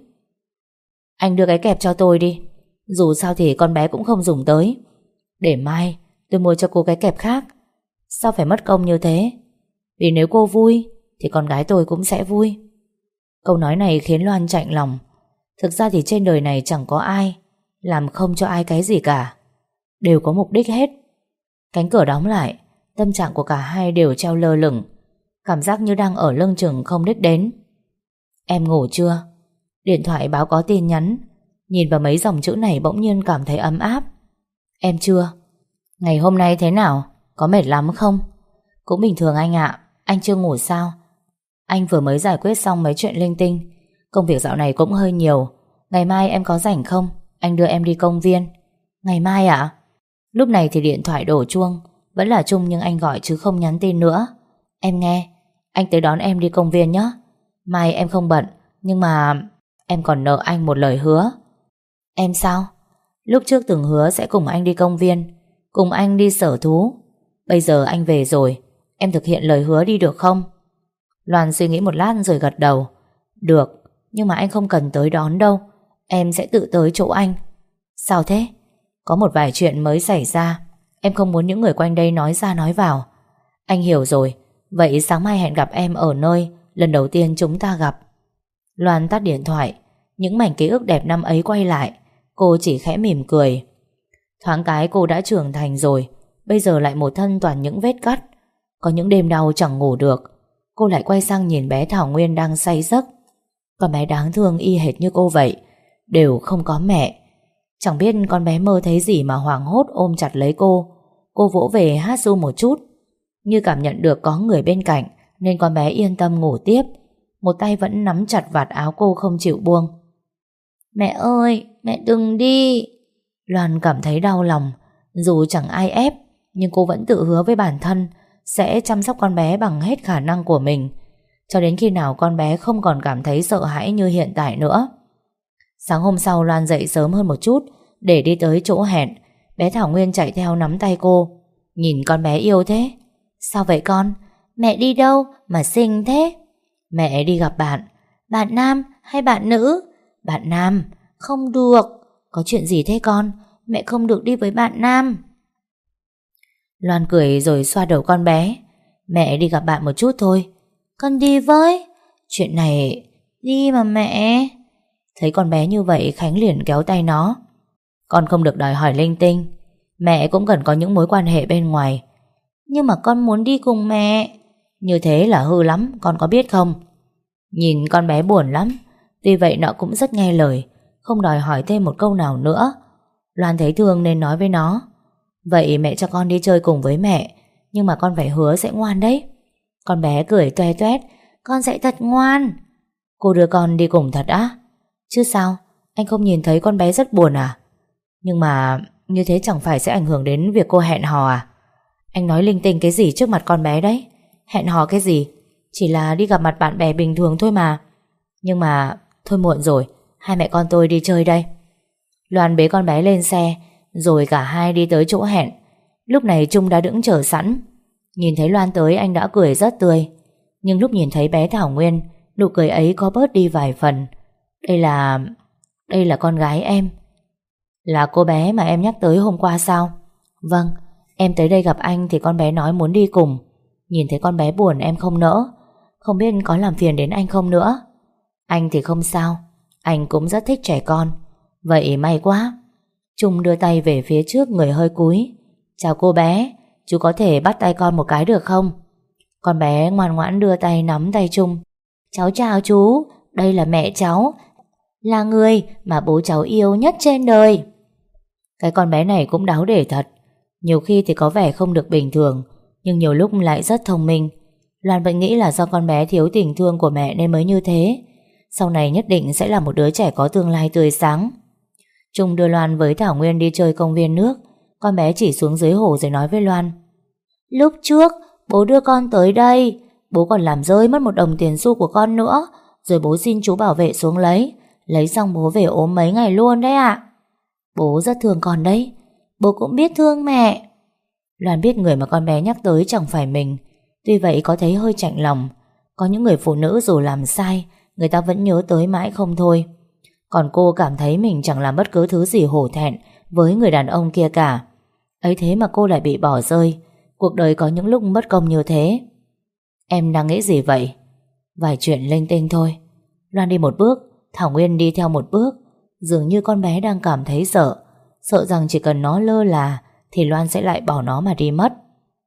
Anh đưa cái kẹp cho tôi đi. Dù sao thì con bé cũng không dùng tới. Để mai tôi mua cho cô cái kẹp khác. Sao phải mất công như thế? Vì nếu cô vui thì con gái tôi cũng sẽ vui. Câu nói này khiến Loan chạnh lòng. Thực ra thì trên đời này chẳng có ai làm không cho ai cái gì cả. Đều có mục đích hết. Cánh cửa đóng lại. Tâm trạng của cả hai đều treo lơ lửng. Cảm giác như đang ở lưng chừng không đích đến. Em ngủ chưa? Điện thoại báo có tin nhắn. Nhìn vào mấy dòng chữ này bỗng nhiên cảm thấy ấm áp. Em chưa. Ngày hôm nay thế nào? Có mệt lắm không? Cũng bình thường anh ạ. Anh chưa ngủ sao? Anh vừa mới giải quyết xong mấy chuyện linh tinh. Công việc dạo này cũng hơi nhiều. Ngày mai em có rảnh không? Anh đưa em đi công viên. Ngày mai ạ? Lúc này thì điện thoại đổ chuông. Vẫn là Trung nhưng anh gọi chứ không nhắn tin nữa. Em nghe. Anh tới đón em đi công viên nhé. Mai em không bận. Nhưng mà em còn nợ anh một lời hứa. Em sao? Lúc trước từng hứa sẽ cùng anh đi công viên, cùng anh đi sở thú. Bây giờ anh về rồi, em thực hiện lời hứa đi được không? Loan suy nghĩ một lát rồi gật đầu. Được, nhưng mà anh không cần tới đón đâu. Em sẽ tự tới chỗ anh. Sao thế? Có một vài chuyện mới xảy ra. Em không muốn những người quanh đây nói ra nói vào. Anh hiểu rồi. Vậy sáng mai hẹn gặp em ở nơi lần đầu tiên chúng ta gặp. Loan tắt điện thoại. Những mảnh ký ức đẹp năm ấy quay lại. Cô chỉ khẽ mỉm cười. Thoáng cái cô đã trưởng thành rồi. Bây giờ lại một thân toàn những vết cắt. Có những đêm đau chẳng ngủ được. Cô lại quay sang nhìn bé Thảo Nguyên đang say giấc. Con bé đáng thương y hệt như cô vậy. Đều không có mẹ. Chẳng biết con bé mơ thấy gì mà hoảng hốt ôm chặt lấy cô. Cô vỗ về hát ru một chút. Như cảm nhận được có người bên cạnh nên con bé yên tâm ngủ tiếp. Một tay vẫn nắm chặt vạt áo cô không chịu buông. Mẹ ơi, mẹ đừng đi. Loan cảm thấy đau lòng. Dù chẳng ai ép, nhưng cô vẫn tự hứa với bản thân sẽ chăm sóc con bé bằng hết khả năng của mình, cho đến khi nào con bé không còn cảm thấy sợ hãi như hiện tại nữa. Sáng hôm sau Loan dậy sớm hơn một chút để đi tới chỗ hẹn. Bé Thảo Nguyên chạy theo nắm tay cô. Nhìn con bé yêu thế. Sao vậy con? Mẹ đi đâu mà xinh thế? Mẹ đi gặp bạn. Bạn nam hay bạn nữ? Bạn nam. Không được. Có chuyện gì thế con? Mẹ không được đi với bạn nam. Loan cười rồi xoa đầu con bé. Mẹ đi gặp bạn một chút thôi. Con đi với. Chuyện này đi mà mẹ. Thấy con bé như vậy Khánh liền kéo tay nó. Con không được đòi hỏi linh tinh. Mẹ cũng cần có những mối quan hệ bên ngoài. Nhưng mà con muốn đi cùng mẹ. Như thế là hư lắm, con có biết không? Nhìn con bé buồn lắm. Tuy vậy nó cũng rất nghe lời, không đòi hỏi thêm một câu nào nữa. Loan thấy thương nên nói với nó. Vậy mẹ cho con đi chơi cùng với mẹ, nhưng mà con phải hứa sẽ ngoan đấy. Con bé cười toe toét. Con sẽ thật ngoan. Cô đưa con đi cùng thật á? Chứ sao, anh không nhìn thấy con bé rất buồn à? Nhưng mà như thế chẳng phải sẽ ảnh hưởng đến việc cô hẹn hò à? Anh nói linh tinh cái gì trước mặt con bé đấy? Hẹn hò cái gì? Chỉ là đi gặp mặt bạn bè bình thường thôi mà. Nhưng mà thôi muộn rồi, hai mẹ con tôi đi chơi đây. Loan bế con bé lên xe, rồi cả hai đi tới chỗ hẹn. Lúc này Trung đã đứng chờ sẵn. Nhìn thấy Loan tới anh đã cười rất tươi. Nhưng lúc nhìn thấy bé Thảo Nguyên, nụ cười ấy có bớt đi vài phần. Đây là con gái em. Là cô bé mà em nhắc tới hôm qua sao? Vâng, em tới đây gặp anh thì con bé nói muốn đi cùng. Nhìn thấy con bé buồn em không nỡ. Không biết có làm phiền đến anh không nữa. Anh thì không sao, anh cũng rất thích trẻ con. Vậy may quá. Trung đưa tay về phía trước, người hơi cúi. Chào cô bé, chú có thể bắt tay con một cái được không? Con bé ngoan ngoãn đưa tay nắm tay Trung. Cháu chào chú, đây là mẹ cháu, là người mà bố cháu yêu nhất trên đời. Cái con bé này cũng đáo để thật. Nhiều khi thì có vẻ không được bình thường, nhưng nhiều lúc lại rất thông minh. Loan vẫn nghĩ là do con bé thiếu tình thương của mẹ nên mới như thế. Sau này nhất định sẽ là một đứa trẻ có tương lai tươi sáng. Trung đưa Loan với Thảo Nguyên đi chơi công viên nước. Con bé chỉ xuống dưới hồ rồi nói với Loan. Lúc trước bố đưa con tới đây, bố còn làm rơi mất một đồng tiền xu của con nữa. Rồi bố xin chú bảo vệ xuống lấy. Lấy xong bố về ốm mấy ngày luôn đấy ạ. Bố rất thương con đấy. Bố cũng biết thương mẹ. Loan biết người mà con bé nhắc tới chẳng phải mình. Tuy vậy có thấy hơi chạnh lòng. Có những người phụ nữ dù làm sai, người ta vẫn nhớ tới mãi không thôi. Còn cô cảm thấy mình chẳng làm bất cứ thứ gì hổ thẹn với người đàn ông kia cả. Ấy thế mà cô lại bị bỏ rơi. Cuộc đời có những lúc bất công như thế. Em đang nghĩ gì vậy? Vài chuyện linh tinh thôi. Loan đi một bước, Thảo Nguyên đi theo một bước. Dường như con bé đang cảm thấy sợ. Sợ rằng chỉ cần nó lơ là thì Loan sẽ lại bỏ nó mà đi mất.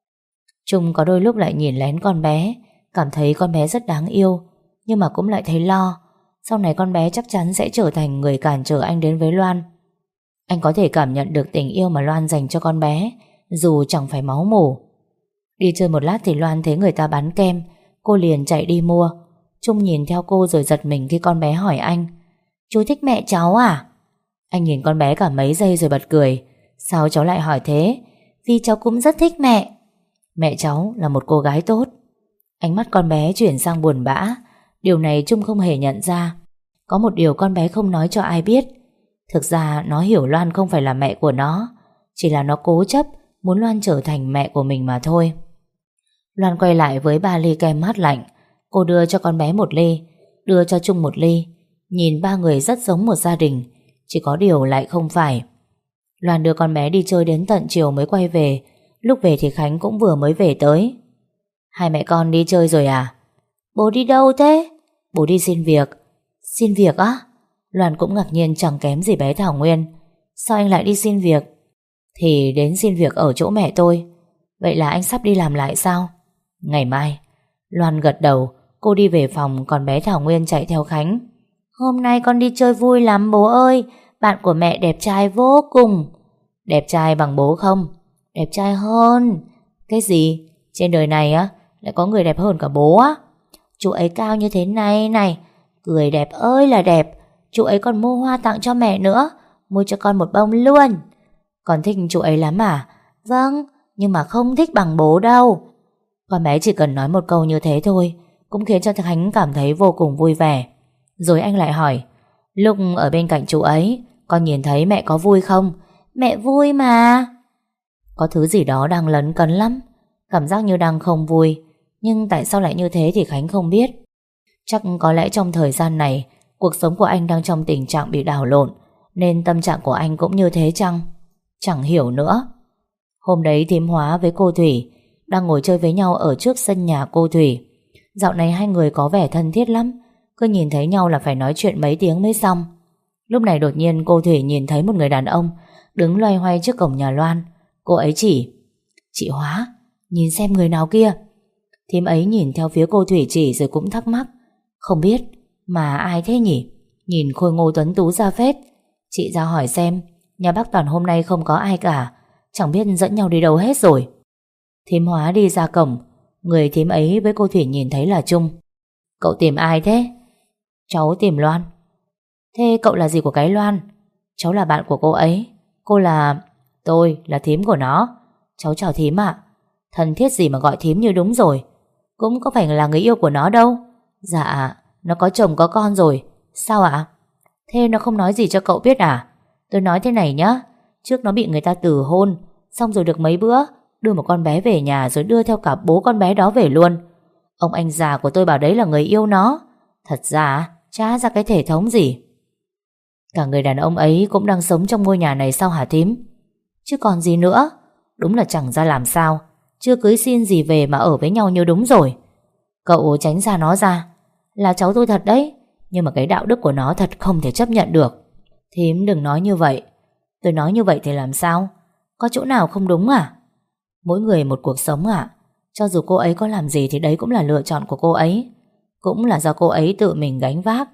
Trung có đôi lúc lại nhìn lén con bé, cảm thấy con bé rất đáng yêu, nhưng mà cũng lại thấy lo. Sau này con bé chắc chắn sẽ trở thành người cản trở anh đến với Loan. Anh có thể cảm nhận được tình yêu mà Loan dành cho con bé, dù chẳng phải máu mủ. Đi chơi một lát thì Loan thấy người ta bán kem. Cô liền chạy đi mua. Trung nhìn theo cô rồi giật mình khi con bé hỏi anh. Chú thích mẹ cháu à? Anh nhìn con bé cả mấy giây rồi bật cười. Sao cháu lại hỏi thế? Vì cháu cũng rất thích mẹ. Mẹ cháu là một cô gái tốt. Ánh mắt con bé chuyển sang buồn bã. Điều này Trung không hề nhận ra. Có một điều con bé không nói cho ai biết. Thực ra nó hiểu Loan không phải là mẹ của nó. Chỉ là nó cố chấp muốn Loan trở thành mẹ của mình mà thôi. Loan quay lại với 3 ly kem mát lạnh. Cô đưa cho con bé 1 ly, đưa cho Trung 1 ly. Nhìn ba người rất giống một gia đình, chỉ có điều lại không phải. Loan đưa con bé đi chơi đến tận chiều mới quay về. Lúc về thì Khánh cũng vừa mới về tới. Hai mẹ con đi chơi rồi à? Bố đi đâu thế? Bố đi xin việc. Xin việc á? Loan cũng ngạc nhiên chẳng kém gì bé Thảo Nguyên. Sao anh lại đi xin việc? Thì đến xin việc ở chỗ mẹ tôi. Vậy là anh sắp đi làm lại sao? Ngày mai. Loan gật đầu. Cô đi về phòng, còn bé Thảo Nguyên chạy theo Khánh. Hôm nay con đi chơi vui lắm bố ơi. Bạn của mẹ đẹp trai vô cùng. Đẹp trai bằng bố không? Đẹp trai hơn. Cái gì? Trên đời này á lại có người đẹp hơn cả bố á? Chú ấy cao như thế này này, cười đẹp ơi là đẹp. Chú ấy còn mua hoa tặng cho mẹ nữa. mua cho con một bông luôn. Con thích chú ấy lắm à? Vâng, nhưng mà không thích bằng bố đâu. Con bé chỉ cần nói một câu như thế thôi cũng khiến cho Khánh cảm thấy vô cùng vui vẻ. Rồi anh lại hỏi, lúc ở bên cạnh chú ấy, con nhìn thấy mẹ có vui không? Mẹ vui mà. Có thứ gì đó đang lấn cấn lắm, cảm giác như đang không vui. Nhưng tại sao lại như thế thì Khánh không biết. Chắc có lẽ trong thời gian này cuộc sống của anh đang trong tình trạng bị đảo lộn, nên tâm trạng của anh cũng như thế chăng? Chẳng hiểu nữa. Hôm đấy Thím Hóa với cô Thủy đang ngồi chơi với nhau ở trước sân nhà cô Thủy. Dạo này hai người có vẻ thân thiết lắm, cứ nhìn thấy nhau là phải nói chuyện mấy tiếng mới xong. Lúc này đột nhiên cô Thủy nhìn thấy một người đàn ông đứng loay hoay trước cổng nhà Loan. Cô ấy chỉ, chị Hóa, nhìn xem người nào kia. Thím ấy nhìn theo phía cô Thủy chỉ rồi cũng thắc mắc, không biết, mà ai thế nhỉ? Nhìn khôi ngô tuấn tú ra phết. Chị ra hỏi xem, nhà bác Toàn hôm nay không có ai cả, chẳng biết dẫn nhau đi đâu hết rồi. Thím Hóa đi ra cổng, người thím ấy với cô Thủy nhìn thấy là Trung. Cậu tìm ai thế? Cháu tìm Loan. Thế cậu là gì của cái Loan? Cháu là bạn của cô ấy. Cô là... Tôi là thím của nó. Cháu chào thím ạ. Thân thiết gì mà gọi thím như đúng rồi. Cũng có phải là người yêu của nó đâu. Dạ, nó có chồng có con rồi. Sao ạ? Thế nó không nói gì cho cậu biết à? Tôi nói thế này nhá, trước nó bị người ta từ hôn, xong rồi được mấy bữa đưa một con bé về nhà, rồi đưa theo cả bố con bé đó về luôn. Ông anh già của tôi bảo đấy là người yêu nó. Thật ra chả ra cái thể thống gì. Cả người đàn ông ấy cũng đang sống trong ngôi nhà này sao hả thím? Chứ còn gì nữa. Đúng là chẳng ra làm sao, chưa cưới xin gì về mà ở với nhau như đúng rồi. Cậu tránh xa nó ra. Là cháu tôi thật đấy, nhưng mà cái đạo đức của nó thật không thể chấp nhận được. Thím đừng nói như vậy. Tôi nói như vậy thì làm sao? Có chỗ nào không đúng à? Mỗi người một cuộc sống ạ. Cho dù cô ấy có làm gì thì đấy cũng là lựa chọn của cô ấy, cũng là do cô ấy tự mình gánh vác.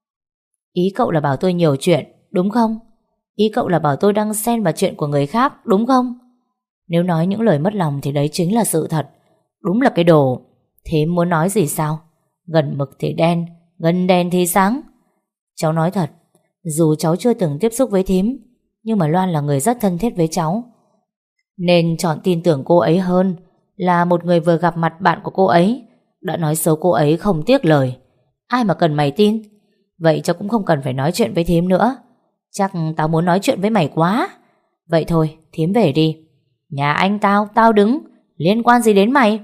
Ý cậu là bảo tôi nhiều chuyện, đúng không? Ý cậu là bảo tôi đang xen vào chuyện của người khác, đúng không? Nếu nói những lời mất lòng thì đấy chính là sự thật. Đúng là cái đồ. Thím muốn nói gì sao? Gần mực thì đen, gần đèn thì sáng. Cháu nói thật, dù cháu chưa từng tiếp xúc với thím, nhưng mà Loan là người rất thân thiết với cháu, nên chọn tin tưởng cô ấy hơn là một người vừa gặp mặt bạn của cô ấy đã nói xấu cô ấy không tiếc lời. Ai mà cần mày tin? Vậy cháu cũng không cần phải nói chuyện với thím nữa. Chắc tao muốn nói chuyện với mày quá. Vậy thôi, thím về đi. Nhà anh tao đứng, liên quan gì đến mày?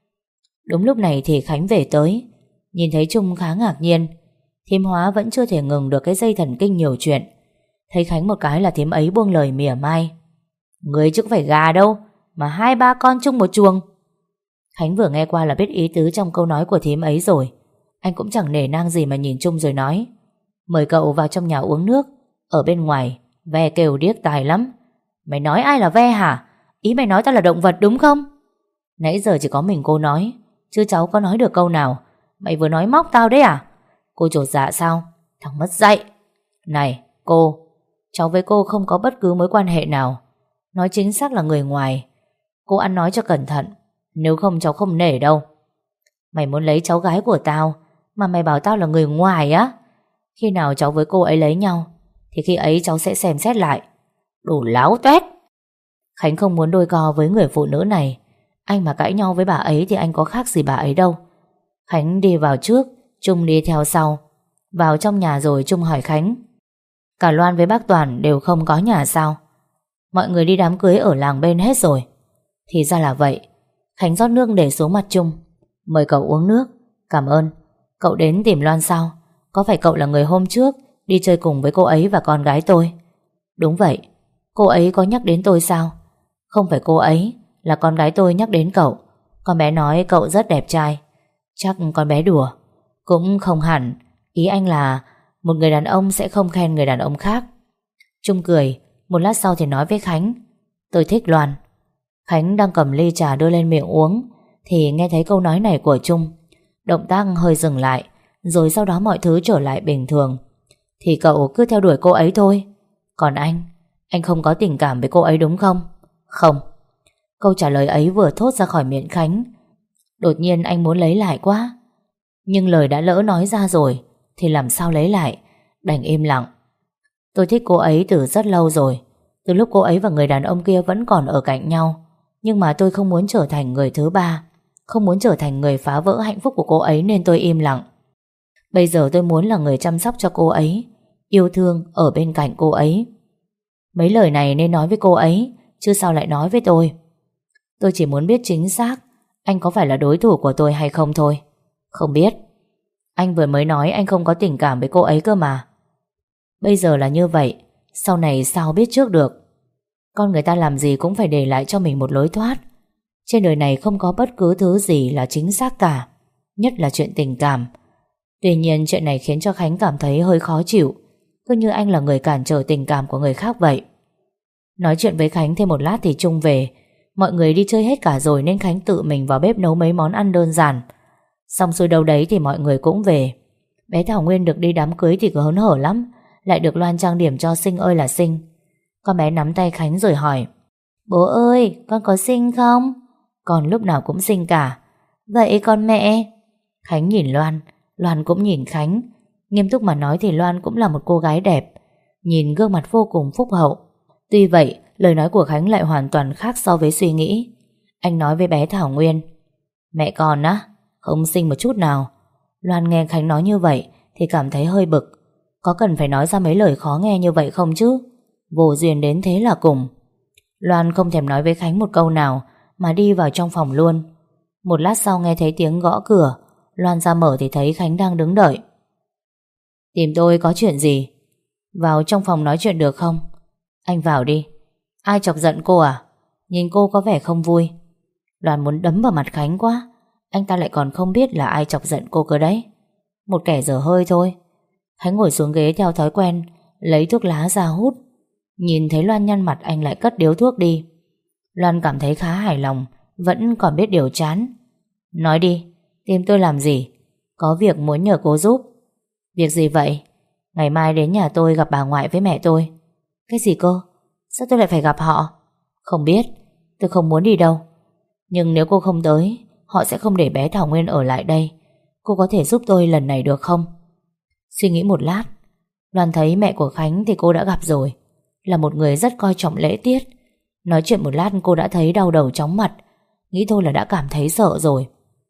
Đúng lúc này thì Khánh về tới. Nhìn thấy Trung khá ngạc nhiên. Thím Hóa vẫn chưa thể ngừng được cái dây thần kinh nhiều chuyện. Thấy Khánh một cái là thím ấy buông lời mỉa mai. Người chứ có phải gà đâu mà hai ba con chung một chuồng. Khánh vừa nghe qua là biết ý tứ trong câu nói của thím ấy rồi. Anh cũng chẳng nể nang gì mà nhìn Trung rồi nói, mời cậu vào trong nhà uống nước. Ở bên ngoài ve kêu điếc tai lắm. Mày nói ai là ve hả? Ý mày nói tao là động vật đúng không? Nãy giờ chỉ có mình cô nói, chứ cháu có nói được câu nào. Mày vừa nói móc tao đấy à? Cô chột dạ sao? Thằng mất dạy. Này cô, cháu với cô không có bất cứ mối quan hệ nào. Nói chính xác là người ngoài. Cô ăn nói cho cẩn thận, nếu không cháu không nể đâu. Mày muốn lấy cháu gái của tao mà mày bảo tao là người ngoài á? Khi nào cháu với cô ấy lấy nhau thì khi ấy cháu sẽ xem xét lại. Đủ láo tuét. Khánh không muốn đôi co với người phụ nữ này. Anh mà cãi nhau với bà ấy thì anh có khác gì bà ấy đâu. Khánh đi vào trước, Trung đi theo sau. Vào trong nhà rồi Trung hỏi Khánh, cả Loan với bác Toàn đều không có nhà sao? Mọi người đi đám cưới ở làng bên hết rồi. Thì ra là vậy. Khánh rót nước để xuống mặt Trung. Mời cậu uống nước. Cảm ơn. Cậu đến tìm Loan sao? Có phải cậu là người hôm trước đi chơi cùng với cô ấy và con gái tôi? Đúng vậy. Cô ấy có nhắc đến tôi sao? Không phải cô ấy, là con gái tôi nhắc đến cậu. Con bé nói cậu rất đẹp trai. Chắc con bé đùa. Cũng không hẳn. Ý anh là một người đàn ông sẽ không khen người đàn ông khác. Trung cười. Một lát sau thì nói với Khánh, tôi thích Loan. Khánh đang cầm ly trà đưa lên miệng uống thì nghe thấy câu nói này của Trung. Động tác hơi dừng lại, rồi sau đó mọi thứ trở lại bình thường. Thì cậu cứ theo đuổi cô ấy thôi. Còn anh không có tình cảm với cô ấy đúng không? Không. Câu trả lời ấy vừa thốt ra khỏi miệng Khánh, đột nhiên anh muốn lấy lại quá. Nhưng lời đã lỡ nói ra rồi thì làm sao lấy lại, đành im lặng. Tôi thích cô ấy từ rất lâu rồi, từ lúc cô ấy và người đàn ông kia vẫn còn ở cạnh nhau. Nhưng mà tôi không muốn trở thành người thứ ba, không muốn trở thành người phá vỡ hạnh phúc của cô ấy nên tôi im lặng. Bây giờ tôi muốn là người chăm sóc cho cô ấy, yêu thương ở bên cạnh cô ấy. Mấy lời này nên nói với cô ấy, chứ sao lại nói với tôi. Tôi chỉ muốn biết chính xác anh có phải là đối thủ của tôi hay không thôi. Không biết. Anh vừa mới nói anh không có tình cảm với cô ấy cơ mà. Bây giờ là như vậy, sau này sao biết trước được. Con người ta làm gì cũng phải để lại cho mình một lối thoát. Trên đời này không có bất cứ thứ gì là chính xác cả, nhất là chuyện tình cảm. Tuy nhiên chuyện này khiến cho Khánh cảm thấy hơi khó chịu, cứ như anh là người cản trở tình cảm của người khác vậy. Nói chuyện với Khánh thêm một lát thì Trung về. Mọi người đi chơi hết cả rồi nên Khánh tự mình vào bếp nấu mấy món ăn đơn giản. Xong xuôi đâu đấy thì mọi người cũng về. Bé Thảo Nguyên được đi đám cưới thì cứ hớn hở lắm, lại được Loan trang điểm cho xinh ơi là xinh. Con bé nắm tay Khánh rồi hỏi: Bố ơi, con có xinh không? Con lúc nào cũng xinh cả. Vậy con mẹ? Khánh nhìn Loan, Loan cũng nhìn Khánh. Nghiêm túc mà nói thì Loan cũng là một cô gái đẹp, nhìn gương mặt vô cùng phúc hậu. Tuy vậy, lời nói của Khánh lại hoàn toàn khác so với suy nghĩ. Anh nói với bé Thảo Nguyên: Mẹ con á, không xinh một chút nào. Loan nghe Khánh nói như vậy thì cảm thấy hơi bực. Có cần phải nói ra mấy lời khó nghe như vậy không chứ? Vô duyên đến thế là cùng. Loan không thèm nói với Khánh một câu nào mà đi vào trong phòng luôn. Một lát sau nghe thấy tiếng gõ cửa. Loan ra mở thì thấy Khánh đang đứng đợi. Tìm tôi có chuyện gì? Vào trong phòng nói chuyện được không? Anh vào đi. Ai chọc giận cô à? Nhìn cô có vẻ không vui. Loan muốn đấm vào mặt Khánh quá. Anh ta lại còn không biết là ai chọc giận cô cơ đấy. Một kẻ dở hơi thôi. Khánh ngồi xuống ghế theo thói quen, lấy thuốc lá ra hút. Nhìn thấy Loan nhăn mặt, anh lại cất điếu thuốc đi. Loan cảm thấy khá hài lòng, vẫn còn biết điều chán. Nói đi, tìm tôi làm gì? Có việc muốn nhờ cô giúp. Việc gì vậy? Ngày mai đến nhà tôi gặp bà ngoại với mẹ tôi. Cái gì cơ? Sao tôi lại phải gặp họ? Không biết, tôi không muốn đi đâu. Nhưng nếu cô không tới, họ sẽ không để bé Thảo Nguyên ở lại đây. Cô có thể giúp tôi lần này được không? Suy nghĩ một lát, Loan thấy mẹ của Khánh thì cô đã gặp rồi, là một người rất coi trọng lễ tiết. Nói chuyện một lát cô đã thấy đau đầu chóng mặt. Nghĩ thôi là đã cảm thấy sợ rồi.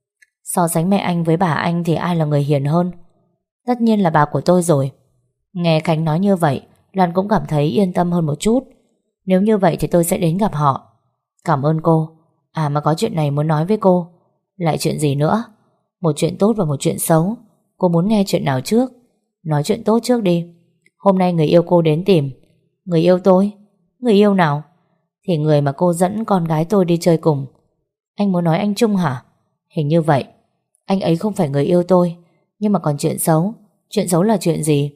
So sánh mẹ anh với bà anh thì ai là người hiền hơn? Tất nhiên là bà của tôi rồi. Nghe Khánh nói như vậy, Loan cũng cảm thấy yên tâm hơn một chút. Nếu như vậy thì tôi sẽ đến gặp họ. Cảm ơn cô. À mà có chuyện này muốn nói với cô. Lại chuyện gì nữa? Một chuyện tốt và một chuyện xấu. Cô muốn nghe chuyện nào trước? Nói chuyện tốt trước đi. Hôm nay người yêu cô đến tìm. Người yêu tôi? Người yêu nào? Thì người mà cô dẫn con gái tôi đi chơi cùng. Anh muốn nói anh Trung hả? Hình như vậy. Anh ấy không phải người yêu tôi. Nhưng mà còn chuyện xấu. Chuyện xấu là chuyện gì?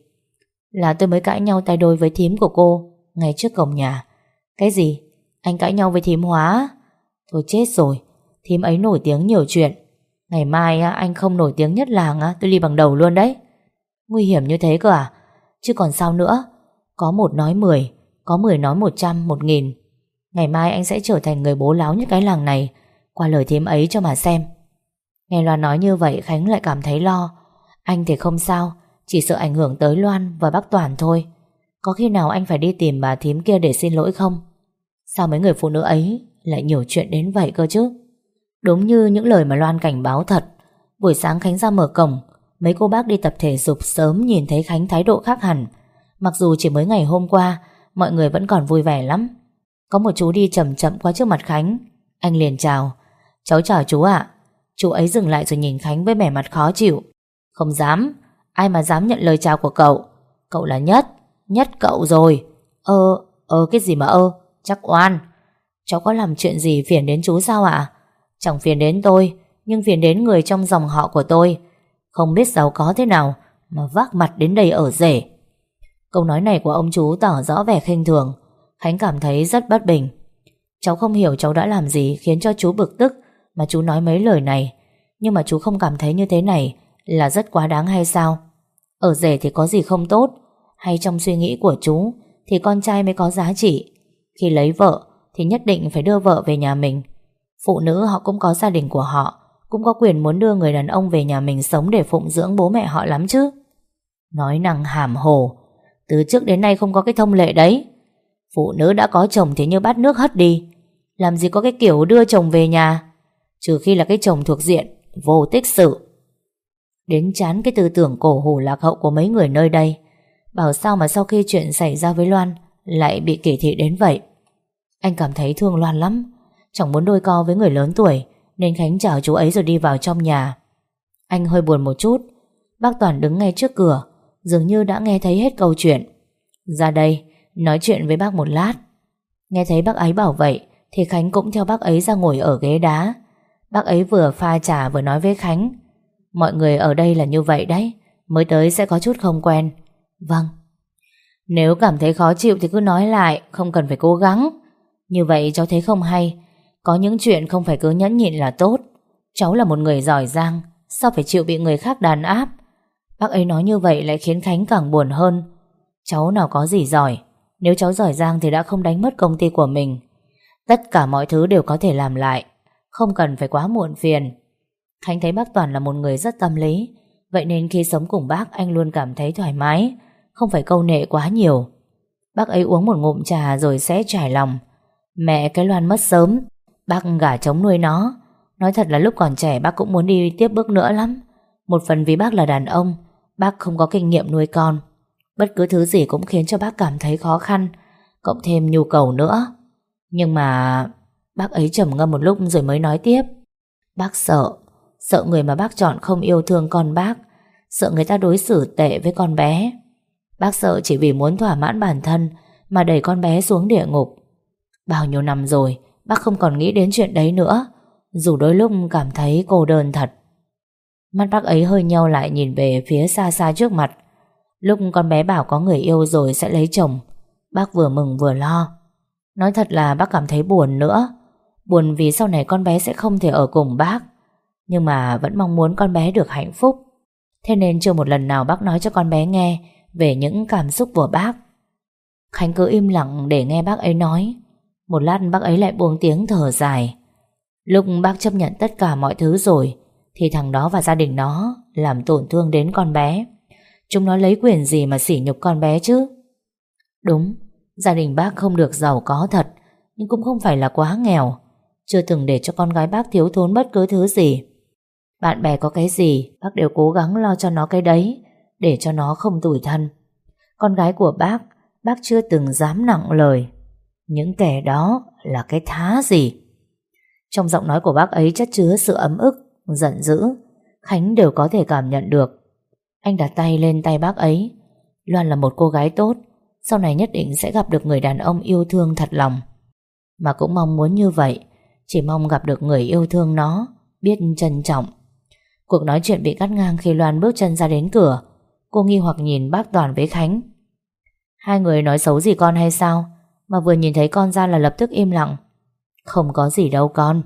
Là tôi mới cãi nhau tay đôi với thím của cô ngay trước cổng nhà. Cái gì? Anh cãi nhau với thím Hóa? Thôi chết rồi. Thím ấy nổi tiếng nhiều chuyện. Ngày mai anh không nổi tiếng nhất làng tôi đi bằng đầu luôn đấy. Nguy hiểm như thế cơ à? Chứ còn sao nữa? Có một nói 10, có 10 nói 100, 1000. Ngày mai anh sẽ trở thành người bố láo nhất cái làng này. Qua lời thím ấy cho mà xem. Nghe Loan nói như vậy Khánh lại cảm thấy lo. Anh thì không sao, chỉ sợ ảnh hưởng tới Loan và bác Toàn thôi. Có khi nào anh phải đi tìm bà thím kia để xin lỗi không? Sao mấy người phụ nữ ấy lại nhiều chuyện đến vậy cơ chứ? Đúng như những lời mà Loan cảnh báo thật. Buổi sáng Khánh ra mở cổng, mấy cô bác đi tập thể dục sớm nhìn thấy Khánh thái độ khác hẳn. Mặc dù chỉ mới ngày hôm qua, mọi người vẫn còn vui vẻ lắm. Có một chú đi chậm chậm qua trước mặt Khánh. Anh liền chào. Cháu chào chú ạ. Chú ấy dừng lại rồi nhìn Khánh với vẻ mặt khó chịu. Không dám. Ai mà dám nhận lời chào của cậu? Cậu là Nhất cậu rồi. Cái gì mà chắc oan. Cháu có làm chuyện gì phiền đến chú sao ạ? Chẳng phiền đến tôi, nhưng phiền đến người trong dòng họ của tôi. Không biết giàu có thế nào mà vác mặt đến đây ở rể. Câu nói này của ông chú tỏ rõ vẻ khinh thường. Khánh cảm thấy rất bất bình. Cháu không hiểu cháu đã làm gì khiến cho chú bực tức mà chú nói mấy lời này. Nhưng mà chú không cảm thấy như thế này là rất quá đáng hay sao? Ở rể thì có gì không tốt? Hay trong suy nghĩ của chú thì con trai mới có giá trị? Khi lấy vợ thì nhất định phải đưa vợ về nhà mình. Phụ nữ họ cũng có gia đình của họ, cũng có quyền muốn đưa người đàn ông về nhà mình sống để phụng dưỡng bố mẹ họ lắm chứ. Nói năng hàm hồ. Từ trước đến nay không có cái thông lệ đấy. Phụ nữ đã có chồng thì như bát nước hất đi. Làm gì có cái kiểu đưa chồng về nhà, trừ khi là cái chồng thuộc diện vô tích sự. Đến chán cái tư tưởng cổ hủ lạc hậu của mấy người nơi đây. Bảo sao mà sau khi chuyện xảy ra với Loan lại bị kỳ thị đến vậy. Anh cảm thấy thương Loan lắm, chẳng muốn đôi co với người lớn tuổi, nên Khánh chào chú ấy rồi đi vào trong nhà. Anh hơi buồn một chút. Bác Toàn đứng ngay trước cửa, dường như đã nghe thấy hết câu chuyện. Ra đây nói chuyện với bác một lát. Nghe thấy bác ấy bảo vậy thì Khánh cũng theo bác ấy ra ngồi ở ghế đá. Bác ấy vừa pha trà vừa nói với Khánh: mọi người ở đây là như vậy đấy, mới tới sẽ có chút không quen. Vâng. Nếu cảm thấy khó chịu thì cứ nói lại, không cần phải cố gắng. Như vậy cháu thấy không hay. Có những chuyện không phải cứ nhẫn nhịn là tốt. Cháu là một người giỏi giang, sao phải chịu bị người khác đàn áp. Bác ấy nói như vậy lại khiến Khánh càng buồn hơn. Cháu nào có gì giỏi. Nếu cháu giỏi giang thì đã không đánh mất công ty của mình. Tất cả mọi thứ đều có thể làm lại, không cần phải quá muộn phiền. Khánh thấy bác Toàn là một người rất tâm lý, vậy nên khi sống cùng bác anh luôn cảm thấy thoải mái, không phải câu nệ quá nhiều. Bác ấy uống một ngụm trà rồi sẽ trải lòng. Mẹ cái Loan mất sớm, bác gả trống nuôi nó. Nói thật là lúc còn trẻ bác cũng muốn đi tiếp bước nữa lắm. Một phần vì bác là đàn ông, bác không có kinh nghiệm nuôi con. Bất cứ thứ gì cũng khiến cho bác cảm thấy khó khăn, cộng thêm nhu cầu nữa. Nhưng mà... Bác ấy trầm ngâm một lúc rồi mới nói tiếp. Bác sợ người mà bác chọn không yêu thương con bác, sợ người ta đối xử tệ với con bé. Bác sợ chỉ vì muốn thỏa mãn bản thân mà đẩy con bé xuống địa ngục. Bao nhiêu năm rồi bác không còn nghĩ đến chuyện đấy nữa, dù đôi lúc cảm thấy cô đơn thật. Mắt bác ấy hơi nheo lại nhìn về phía xa xa trước mặt. Lúc con bé bảo có người yêu rồi sẽ lấy chồng, bác vừa mừng vừa lo. Nói thật là bác cảm thấy buồn nữa. Buồn vì sau này con bé sẽ không thể ở cùng bác, nhưng mà vẫn mong muốn con bé được hạnh phúc. Thế nên chưa một lần nào bác nói cho con bé nghe về những cảm xúc của bác. Khánh cứ im lặng để nghe bác ấy nói. Một lát bác ấy lại buông tiếng thở dài. Lúc bác chấp nhận tất cả mọi thứ rồi thì thằng đó và gia đình nó làm tổn thương đến con bé. Chúng nó lấy quyền gì mà sỉ nhục con bé chứ? Đúng, gia đình bác không được giàu có thật, nhưng cũng không phải là quá nghèo. Chưa từng để cho con gái bác thiếu thốn bất cứ thứ gì. Bạn bè có cái gì bác đều cố gắng lo cho nó cái đấy, để cho nó không tủi thân. Con gái của bác chưa từng dám nặng lời. Những kẻ đó là cái thá gì? Trong giọng nói của bác ấy chất chứa sự ấm ức, giận dữ. Khánh đều có thể cảm nhận được. Anh đặt tay lên tay bác ấy. Loan là một cô gái tốt, sau này nhất định sẽ gặp được người đàn ông yêu thương thật lòng. Mà cũng mong muốn như vậy, chỉ mong gặp được người yêu thương nó, biết trân trọng. Cuộc nói chuyện bị cắt ngang khi Loan bước chân ra đến cửa. Cô nghi hoặc nhìn bác Toàn với Khánh. Hai người nói xấu gì con hay sao mà vừa nhìn thấy con ra là lập tức im lặng? Không có gì đâu con.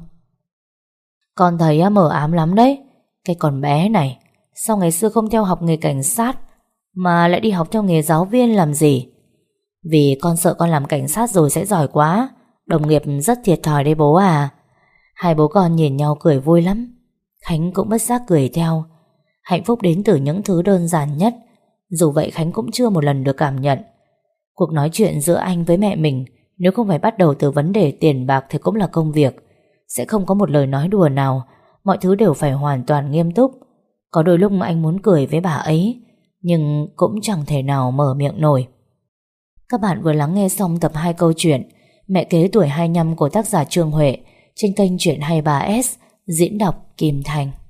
Con thấy mờ ám lắm đấy. Cái con bé này sao ngày xưa không theo học nghề cảnh sát mà lại đi học theo nghề giáo viên làm gì? Vì con sợ con làm cảnh sát rồi sẽ giỏi quá, đồng nghiệp rất thiệt thòi đấy bố à. Hai bố con nhìn nhau cười vui lắm. Khánh cũng bất giác cười theo. Hạnh phúc đến từ những thứ đơn giản nhất. Dù vậy Khánh cũng chưa một lần được cảm nhận. Cuộc nói chuyện giữa anh với mẹ mình, nếu không phải bắt đầu từ vấn đề tiền bạc thì cũng là công việc. Sẽ không có một lời nói đùa nào. Mọi thứ đều phải hoàn toàn nghiêm túc. Có đôi lúc anh muốn cười với bà ấy, nhưng cũng chẳng thể nào mở miệng nổi. Các bạn vừa lắng nghe xong tập 2 câu chuyện Mẹ kế tuổi 25 của tác giả Trương Huệ trên kênh Chuyện 23S, diễn đọc Kim Thành.